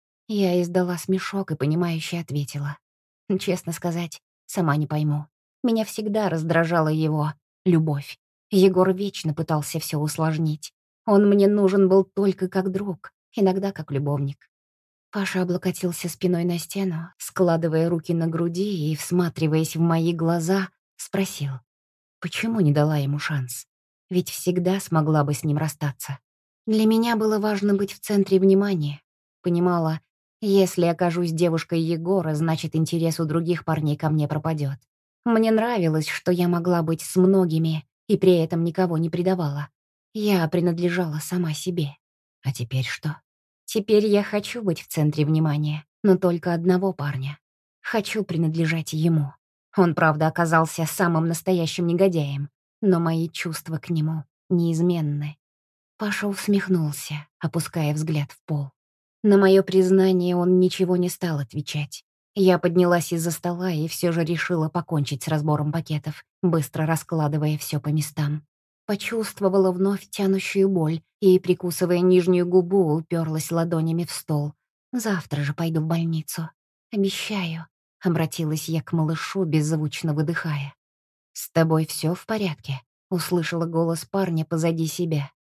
Я издала смешок и понимающе ответила. Честно сказать, сама не пойму. Меня всегда раздражала его любовь. Егор вечно пытался все усложнить. Он мне нужен был только как друг, иногда как любовник. Паша облокотился спиной на стену, складывая руки на груди и, всматриваясь в мои глаза, спросил, почему не дала ему шанс? Ведь всегда смогла бы с ним расстаться. Для меня было важно быть в центре внимания. Понимала, если окажусь девушкой Егора, значит, интерес у других парней ко мне пропадет. Мне нравилось, что я могла быть с многими и при этом никого не предавала. Я принадлежала сама себе. А теперь что? Теперь я хочу быть в центре внимания, но только одного парня. Хочу принадлежать ему. Он, правда, оказался самым настоящим негодяем, но мои чувства к нему неизменны. Паша усмехнулся, опуская взгляд в пол. На мое признание он ничего не стал отвечать. Я поднялась из-за стола и все же решила покончить с разбором пакетов, быстро раскладывая все по местам. Почувствовала вновь тянущую боль и, прикусывая нижнюю губу, уперлась ладонями в стол. «Завтра же пойду в больницу. Обещаю», — обратилась я к малышу, беззвучно выдыхая. «С тобой все в порядке?» — услышала голос парня позади себя.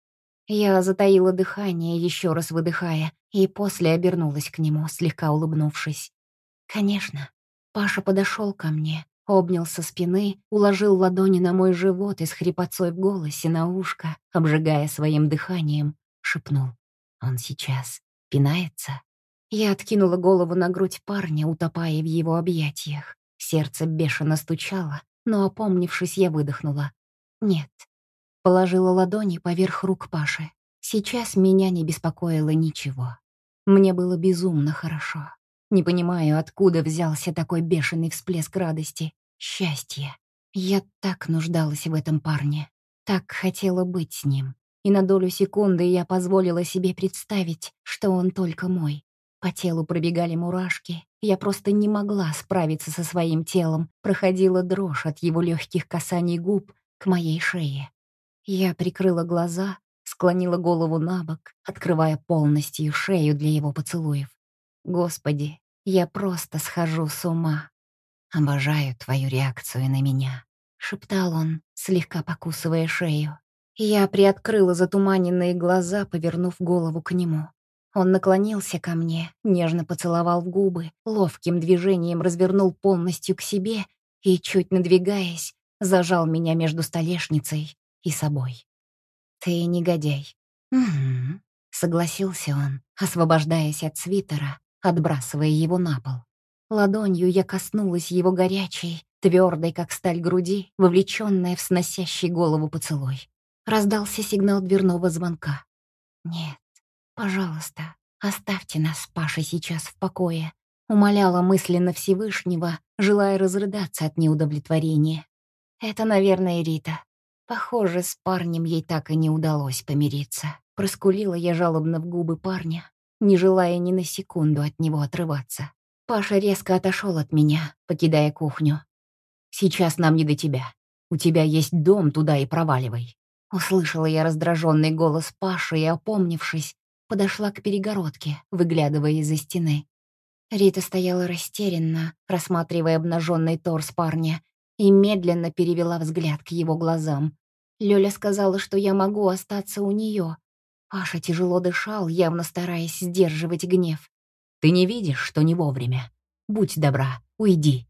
Я затаила дыхание, еще раз выдыхая, и после обернулась к нему, слегка улыбнувшись. «Конечно». Паша подошел ко мне, обнял со спины, уложил ладони на мой живот и с хрипотцой в голосе на ушко, обжигая своим дыханием, шепнул. «Он сейчас пинается?» Я откинула голову на грудь парня, утопая в его объятиях. Сердце бешено стучало, но, опомнившись, я выдохнула. «Нет». Положила ладони поверх рук Паши. Сейчас меня не беспокоило ничего. Мне было безумно хорошо. Не понимаю, откуда взялся такой бешеный всплеск радости, счастья. Я так нуждалась в этом парне, так хотела быть с ним. И на долю секунды я позволила себе представить, что он только мой. По телу пробегали мурашки, я просто не могла справиться со своим телом, проходила дрожь от его легких касаний губ к моей шее. Я прикрыла глаза, склонила голову на бок, открывая полностью шею для его поцелуев. Господи, я просто схожу с ума. «Обожаю твою реакцию на меня», — шептал он, слегка покусывая шею. Я приоткрыла затуманенные глаза, повернув голову к нему. Он наклонился ко мне, нежно поцеловал в губы, ловким движением развернул полностью к себе и, чуть надвигаясь, зажал меня между столешницей и собой. «Ты негодяй». «Угу», — согласился он, освобождаясь от свитера, отбрасывая его на пол. Ладонью я коснулась его горячей, твердой, как сталь груди, вовлеченная в сносящий голову поцелуй. Раздался сигнал дверного звонка. «Нет, пожалуйста, оставьте нас с Пашей сейчас в покое», — умоляла мысленно Всевышнего, желая разрыдаться от неудовлетворения. «Это, наверное, Рита. Похоже, с парнем ей так и не удалось помириться». Проскулила я жалобно в губы парня, не желая ни на секунду от него отрываться. Паша резко отошел от меня, покидая кухню. «Сейчас нам не до тебя. У тебя есть дом, туда и проваливай». Услышала я раздраженный голос Паши и, опомнившись, подошла к перегородке, выглядывая из-за стены. Рита стояла растерянно, рассматривая обнаженный торс парня, и медленно перевела взгляд к его глазам. Лёля сказала, что я могу остаться у нее. Паша тяжело дышал, явно стараясь сдерживать гнев. «Ты не видишь, что не вовремя? Будь добра, уйди».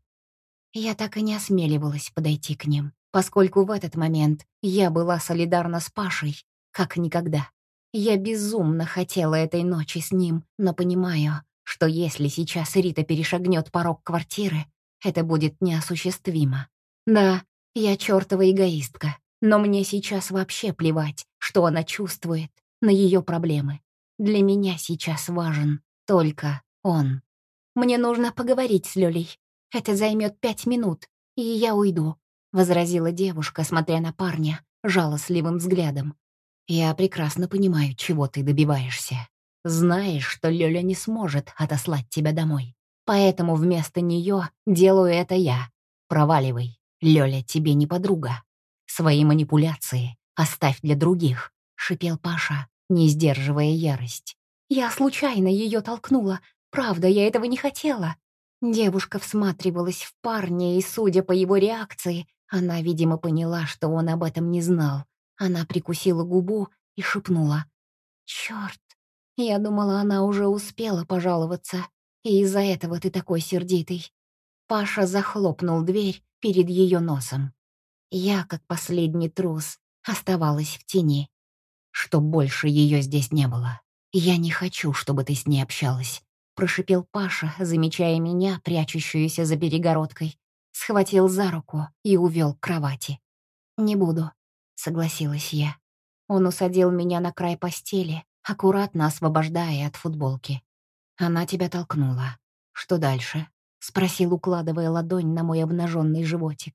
Я так и не осмеливалась подойти к ним, поскольку в этот момент я была солидарна с Пашей, как никогда. Я безумно хотела этой ночи с ним, но понимаю, что если сейчас Рита перешагнет порог квартиры, это будет неосуществимо. Да, я чертова эгоистка, но мне сейчас вообще плевать, что она чувствует, на ее проблемы. Для меня сейчас важен только он. «Мне нужно поговорить с Лёлей. Это займет пять минут, и я уйду», — возразила девушка, смотря на парня жалостливым взглядом. «Я прекрасно понимаю, чего ты добиваешься. Знаешь, что Лёля не сможет отослать тебя домой. Поэтому вместо неё делаю это я. Проваливай. Лёля тебе не подруга. Свои манипуляции оставь для других», — шипел Паша, не сдерживая ярость. «Я случайно её толкнула. Правда, я этого не хотела». Девушка всматривалась в парня, и, судя по его реакции, она, видимо, поняла, что он об этом не знал. Она прикусила губу и шепнула: «Чёрт, я думала, она уже успела пожаловаться, и из-за этого ты такой сердитый». Паша захлопнул дверь перед ее носом. Я, как последний трус, оставалась в тени. «Чтоб больше ее здесь не было. Я не хочу, чтобы ты с ней общалась», — прошипел Паша, замечая меня, прячущуюся за перегородкой. Схватил за руку и увел к кровати. «Не буду», — согласилась я. Он усадил меня на край постели, аккуратно освобождая от футболки. «Она тебя толкнула. Что дальше?» — спросил, укладывая ладонь на мой обнаженный животик.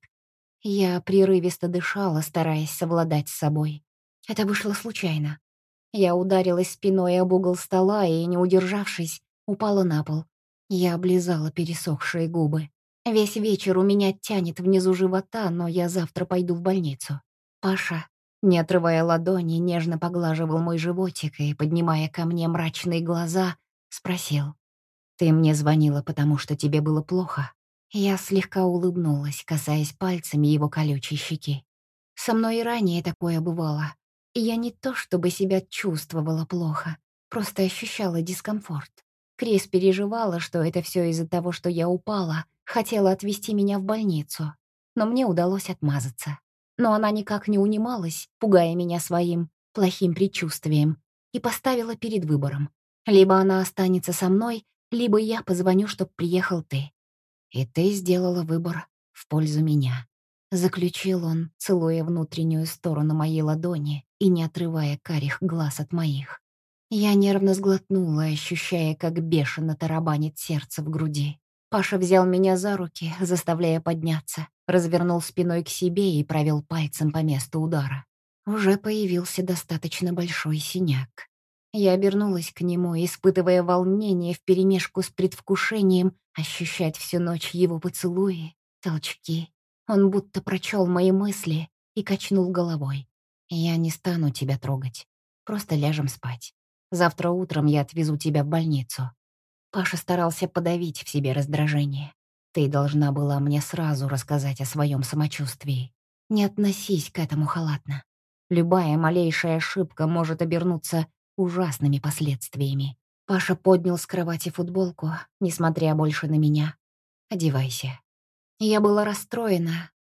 Я прерывисто дышала, стараясь совладать с собой. Это вышло случайно. Я ударилась спиной об угол стола и, не удержавшись, упала на пол. Я облизала пересохшие губы. Весь вечер у меня тянет внизу живота, но я завтра пойду в больницу. Паша, не отрывая ладони, нежно поглаживал мой животик и, поднимая ко мне мрачные глаза, спросил: «Ты мне звонила, потому что тебе было плохо?» Я слегка улыбнулась, касаясь пальцами его колючей щеки. Со мной и ранее такое бывало. И я не то чтобы себя чувствовала плохо, просто ощущала дискомфорт. Крис переживала, что это все из-за того, что я упала, хотела отвезти меня в больницу. Но мне удалось отмазаться. Но она никак не унималась, пугая меня своим плохим предчувствием, и поставила перед выбором. Либо она останется со мной, либо я позвоню, чтоб приехал ты. И ты сделала выбор в пользу меня. Заключил он, целуя внутреннюю сторону моей ладони и не отрывая карих глаз от моих. Я нервно сглотнула, ощущая, как бешено тарабанит сердце в груди. Паша взял меня за руки, заставляя подняться, развернул спиной к себе и провел пальцем по месту удара. Уже появился достаточно большой синяк. Я обернулась к нему, испытывая волнение вперемешку с предвкушением ощущать всю ночь его поцелуи, толчки. Он будто прочел мои мысли и качнул головой. «Я не стану тебя трогать. Просто ляжем спать. Завтра утром я отвезу тебя в больницу». Паша старался подавить в себе раздражение. «Ты должна была мне сразу рассказать о своем самочувствии. Не относись к этому халатно. Любая малейшая ошибка может обернуться ужасными последствиями». Паша поднял с кровати футболку, несмотря больше на меня. «Одевайся». Я была расстроена,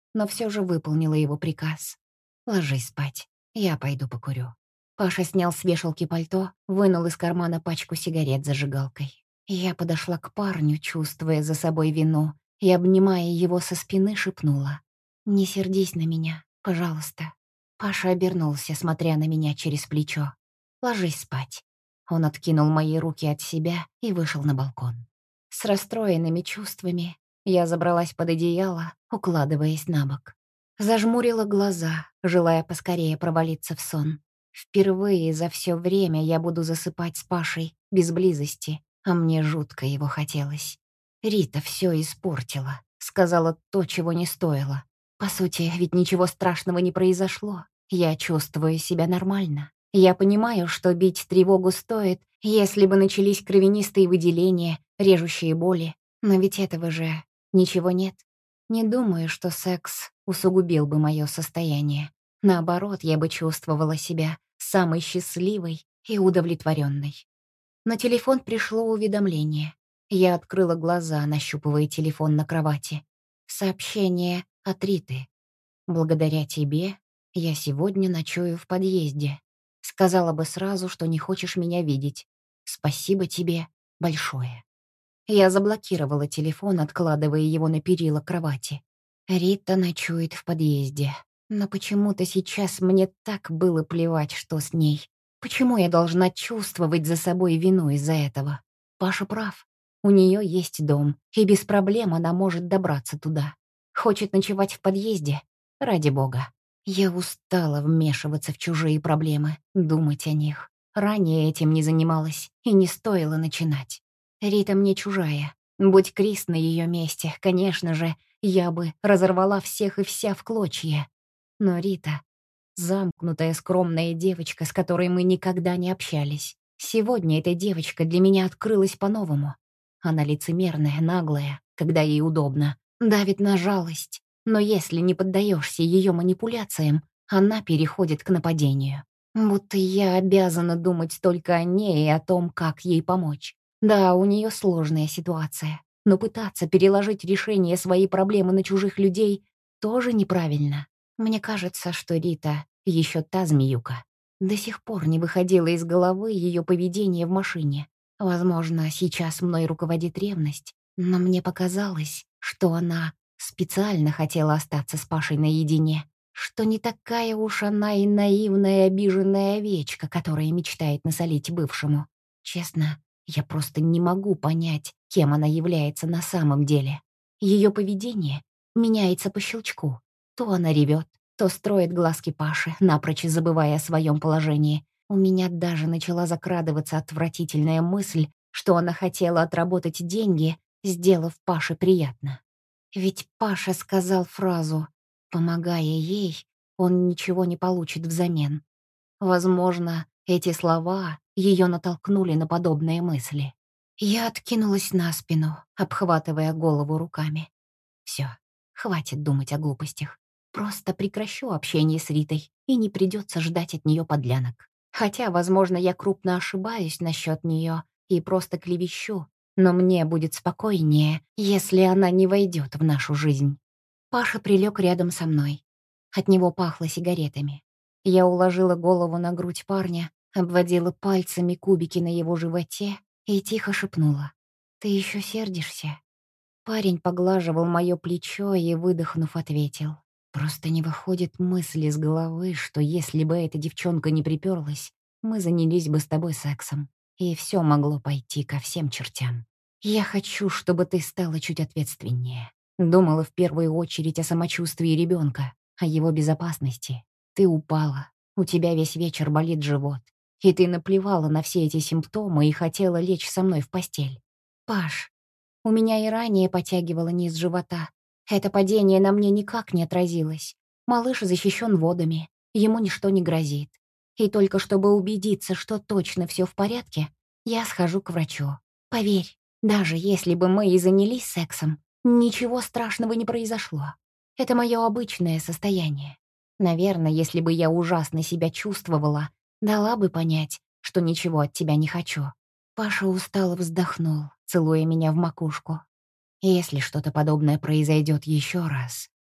но все же выполнила его приказ. «Ложись спать, я пойду покурю». Паша снял с вешалки пальто, вынул из кармана пачку сигарет с зажигалкой. Я подошла к парню, чувствуя за собой вину, и, обнимая его со спины, шепнула: «Не сердись на меня, пожалуйста». Паша обернулся, смотря на меня через плечо. «Ложись спать». Он откинул мои руки от себя и вышел на балкон. С расстроенными чувствами я забралась под одеяло, укладываясь на бок. Зажмурила глаза, желая поскорее провалиться в сон. Впервые за все время я буду засыпать с Пашей без близости, а мне жутко его хотелось. Рита все испортила, сказала то, чего не стоило. По сути, ведь ничего страшного не произошло. Я чувствую себя нормально. Я понимаю, что бить тревогу стоит, если бы начались кровянистые выделения, режущие боли. Но ведь этого же ничего нет. Не думаю, что секс усугубил бы мое состояние. Наоборот, я бы чувствовала себя самой счастливой и удовлетворенной. На телефон пришло уведомление. Я открыла глаза, нащупывая телефон на кровати. Сообщение от Риты. «Благодаря тебе я сегодня ночую в подъезде. Сказала бы сразу, что не хочешь меня видеть. Спасибо тебе большое». Я заблокировала телефон, откладывая его на перила кровати. Рита ночует в подъезде. Но почему-то сейчас мне так было плевать, что с ней. Почему я должна чувствовать за собой вину из-за этого? Паша прав. У нее есть дом, и без проблем она может добраться туда. Хочет ночевать в подъезде? Ради бога. Я устала вмешиваться в чужие проблемы, думать о них. Ранее этим не занималась, и не стоило начинать. Рита мне чужая. Будь Крис на ее месте, конечно же, я бы разорвала всех и вся в клочья. Но Рита — замкнутая, скромная девочка, с которой мы никогда не общались. Сегодня эта девочка для меня открылась по-новому. Она лицемерная, наглая, когда ей удобно, давит на жалость. Но если не поддаешься ее манипуляциям, она переходит к нападению. Будто я обязана думать только о ней и о том, как ей помочь. Да, у нее сложная ситуация, но пытаться переложить решение своей проблемы на чужих людей тоже неправильно. Мне кажется, что Рита еще та змеюка. До сих пор не выходило из головы ее поведение в машине. Возможно, сейчас мной руководит ревность, но мне показалось, что она специально хотела остаться с Пашей наедине, что не такая уж она и наивная обиженная овечка, которая мечтает насолить бывшему. Честно, я просто не могу понять, кем она является на самом деле. Ее поведение меняется по щелчку. То она ревет, то строит глазки Паше, напрочь забывая о своем положении. У меня даже начала закрадываться отвратительная мысль, что она хотела отработать деньги, сделав Паше приятно. Ведь Паша сказал фразу: «Помогая ей, он ничего не получит взамен». Возможно, эти слова ее натолкнули на подобные мысли. Я откинулась на спину, обхватывая голову руками. Все, хватит думать о глупостях. Просто прекращу общение с Ритой, и не придется ждать от нее подлянок. Хотя, возможно, я крупно ошибаюсь насчет нее и просто клевещу, но мне будет спокойнее, если она не войдет в нашу жизнь. Паша прилег рядом со мной. От него пахло сигаретами. Я уложила голову на грудь парня, обводила пальцами кубики на его животе и тихо шепнула: «Ты еще сердишься?» Парень поглаживал мое плечо и, выдохнув, ответил: «Просто не выходит мысль из головы, что если бы эта девчонка не приперлась, мы занялись бы с тобой сексом, и все могло пойти ко всем чертям. Я хочу, чтобы ты стала чуть ответственнее. Думала в первую очередь о самочувствии ребенка, о его безопасности. Ты упала, у тебя весь вечер болит живот, и ты наплевала на все эти симптомы и хотела лечь со мной в постель. Паш, у меня и ранее потягивало низ живота. Это падение на мне никак не отразилось. Малыш защищен водами, ему ничто не грозит. И только чтобы убедиться, что точно все в порядке, я схожу к врачу. Поверь, даже если бы мы и занялись сексом, ничего страшного не произошло. Это мое обычное состояние. Наверное, если бы я ужасно себя чувствовала, дала бы понять, что ничего от тебя не хочу». Паша устало вздохнул, целуя меня в макушку. «Если что-то подобное произойдет еще раз,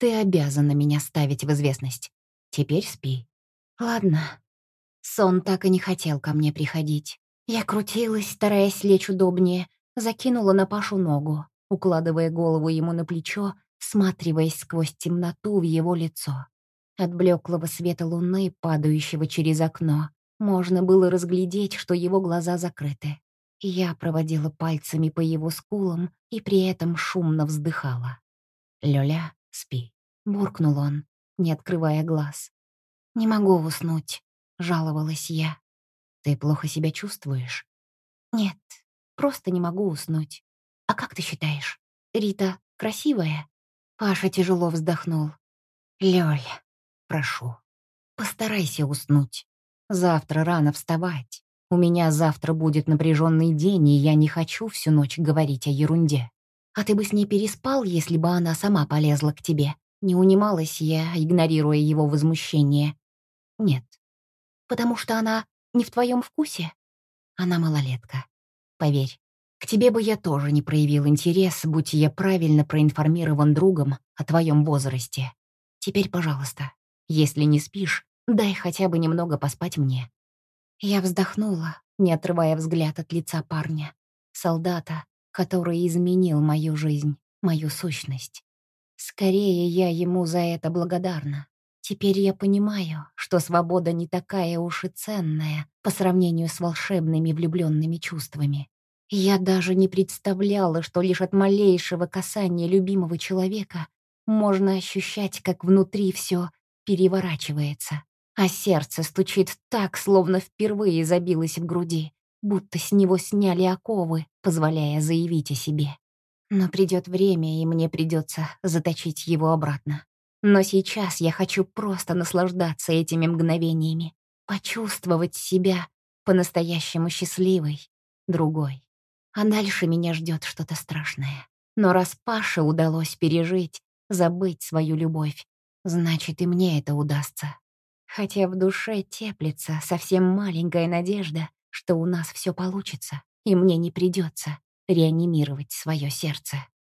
Ты обязана меня ставить в известность. Теперь спи. Ладно. Сон так и не хотел ко мне приходить. Я крутилась, стараясь лечь удобнее, закинула на Пашу ногу, укладывая голову ему на плечо, всматриваясь сквозь темноту в его лицо. От блеклого света луны, падающего через окно, можно было разглядеть, что его глаза закрыты. Я проводила пальцами по его скулам и при этом шумно вздыхала. «Лёля, спи», — буркнул он, не открывая глаз. «Не могу уснуть», — жаловалась я. «Ты плохо себя чувствуешь?» «Нет, просто не могу уснуть. А как ты считаешь, Рита красивая?» Паша тяжело вздохнул. «Лёль, прошу, постарайся уснуть. Завтра рано вставать. У меня завтра будет напряженный день, и я не хочу всю ночь говорить о ерунде. А ты бы с ней переспал, если бы она сама полезла к тебе?» Не унималась я, игнорируя его возмущение. «Нет, потому что она не в твоем вкусе?» Она малолетка. Поверь, к тебе бы я тоже не проявил интерес, будь я правильно проинформирован другом о твоем возрасте. Теперь, пожалуйста, если не спишь, дай хотя бы немного поспать мне». Я вздохнула, не отрывая взгляд от лица парня, солдата, который изменил мою жизнь, мою сущность. Скорее, я ему за это благодарна. Теперь я понимаю, что свобода не такая уж и ценная по сравнению с волшебными влюбленными чувствами. Я даже не представляла, что лишь от малейшего касания любимого человека можно ощущать, как внутри все переворачивается, а сердце стучит так, словно впервые забилось в груди, будто с него сняли оковы, позволяя заявить о себе. Но придет время, и мне придется заточить его обратно. Но сейчас я хочу просто наслаждаться этими мгновениями, почувствовать себя по-настоящему счастливой, другой. А дальше меня ждет что-то страшное. Но раз Паше удалось пережить, забыть свою любовь, значит, и мне это удастся. Хотя в душе теплится совсем маленькая надежда, что у нас все получится, и мне не придется реанимировать свое сердце.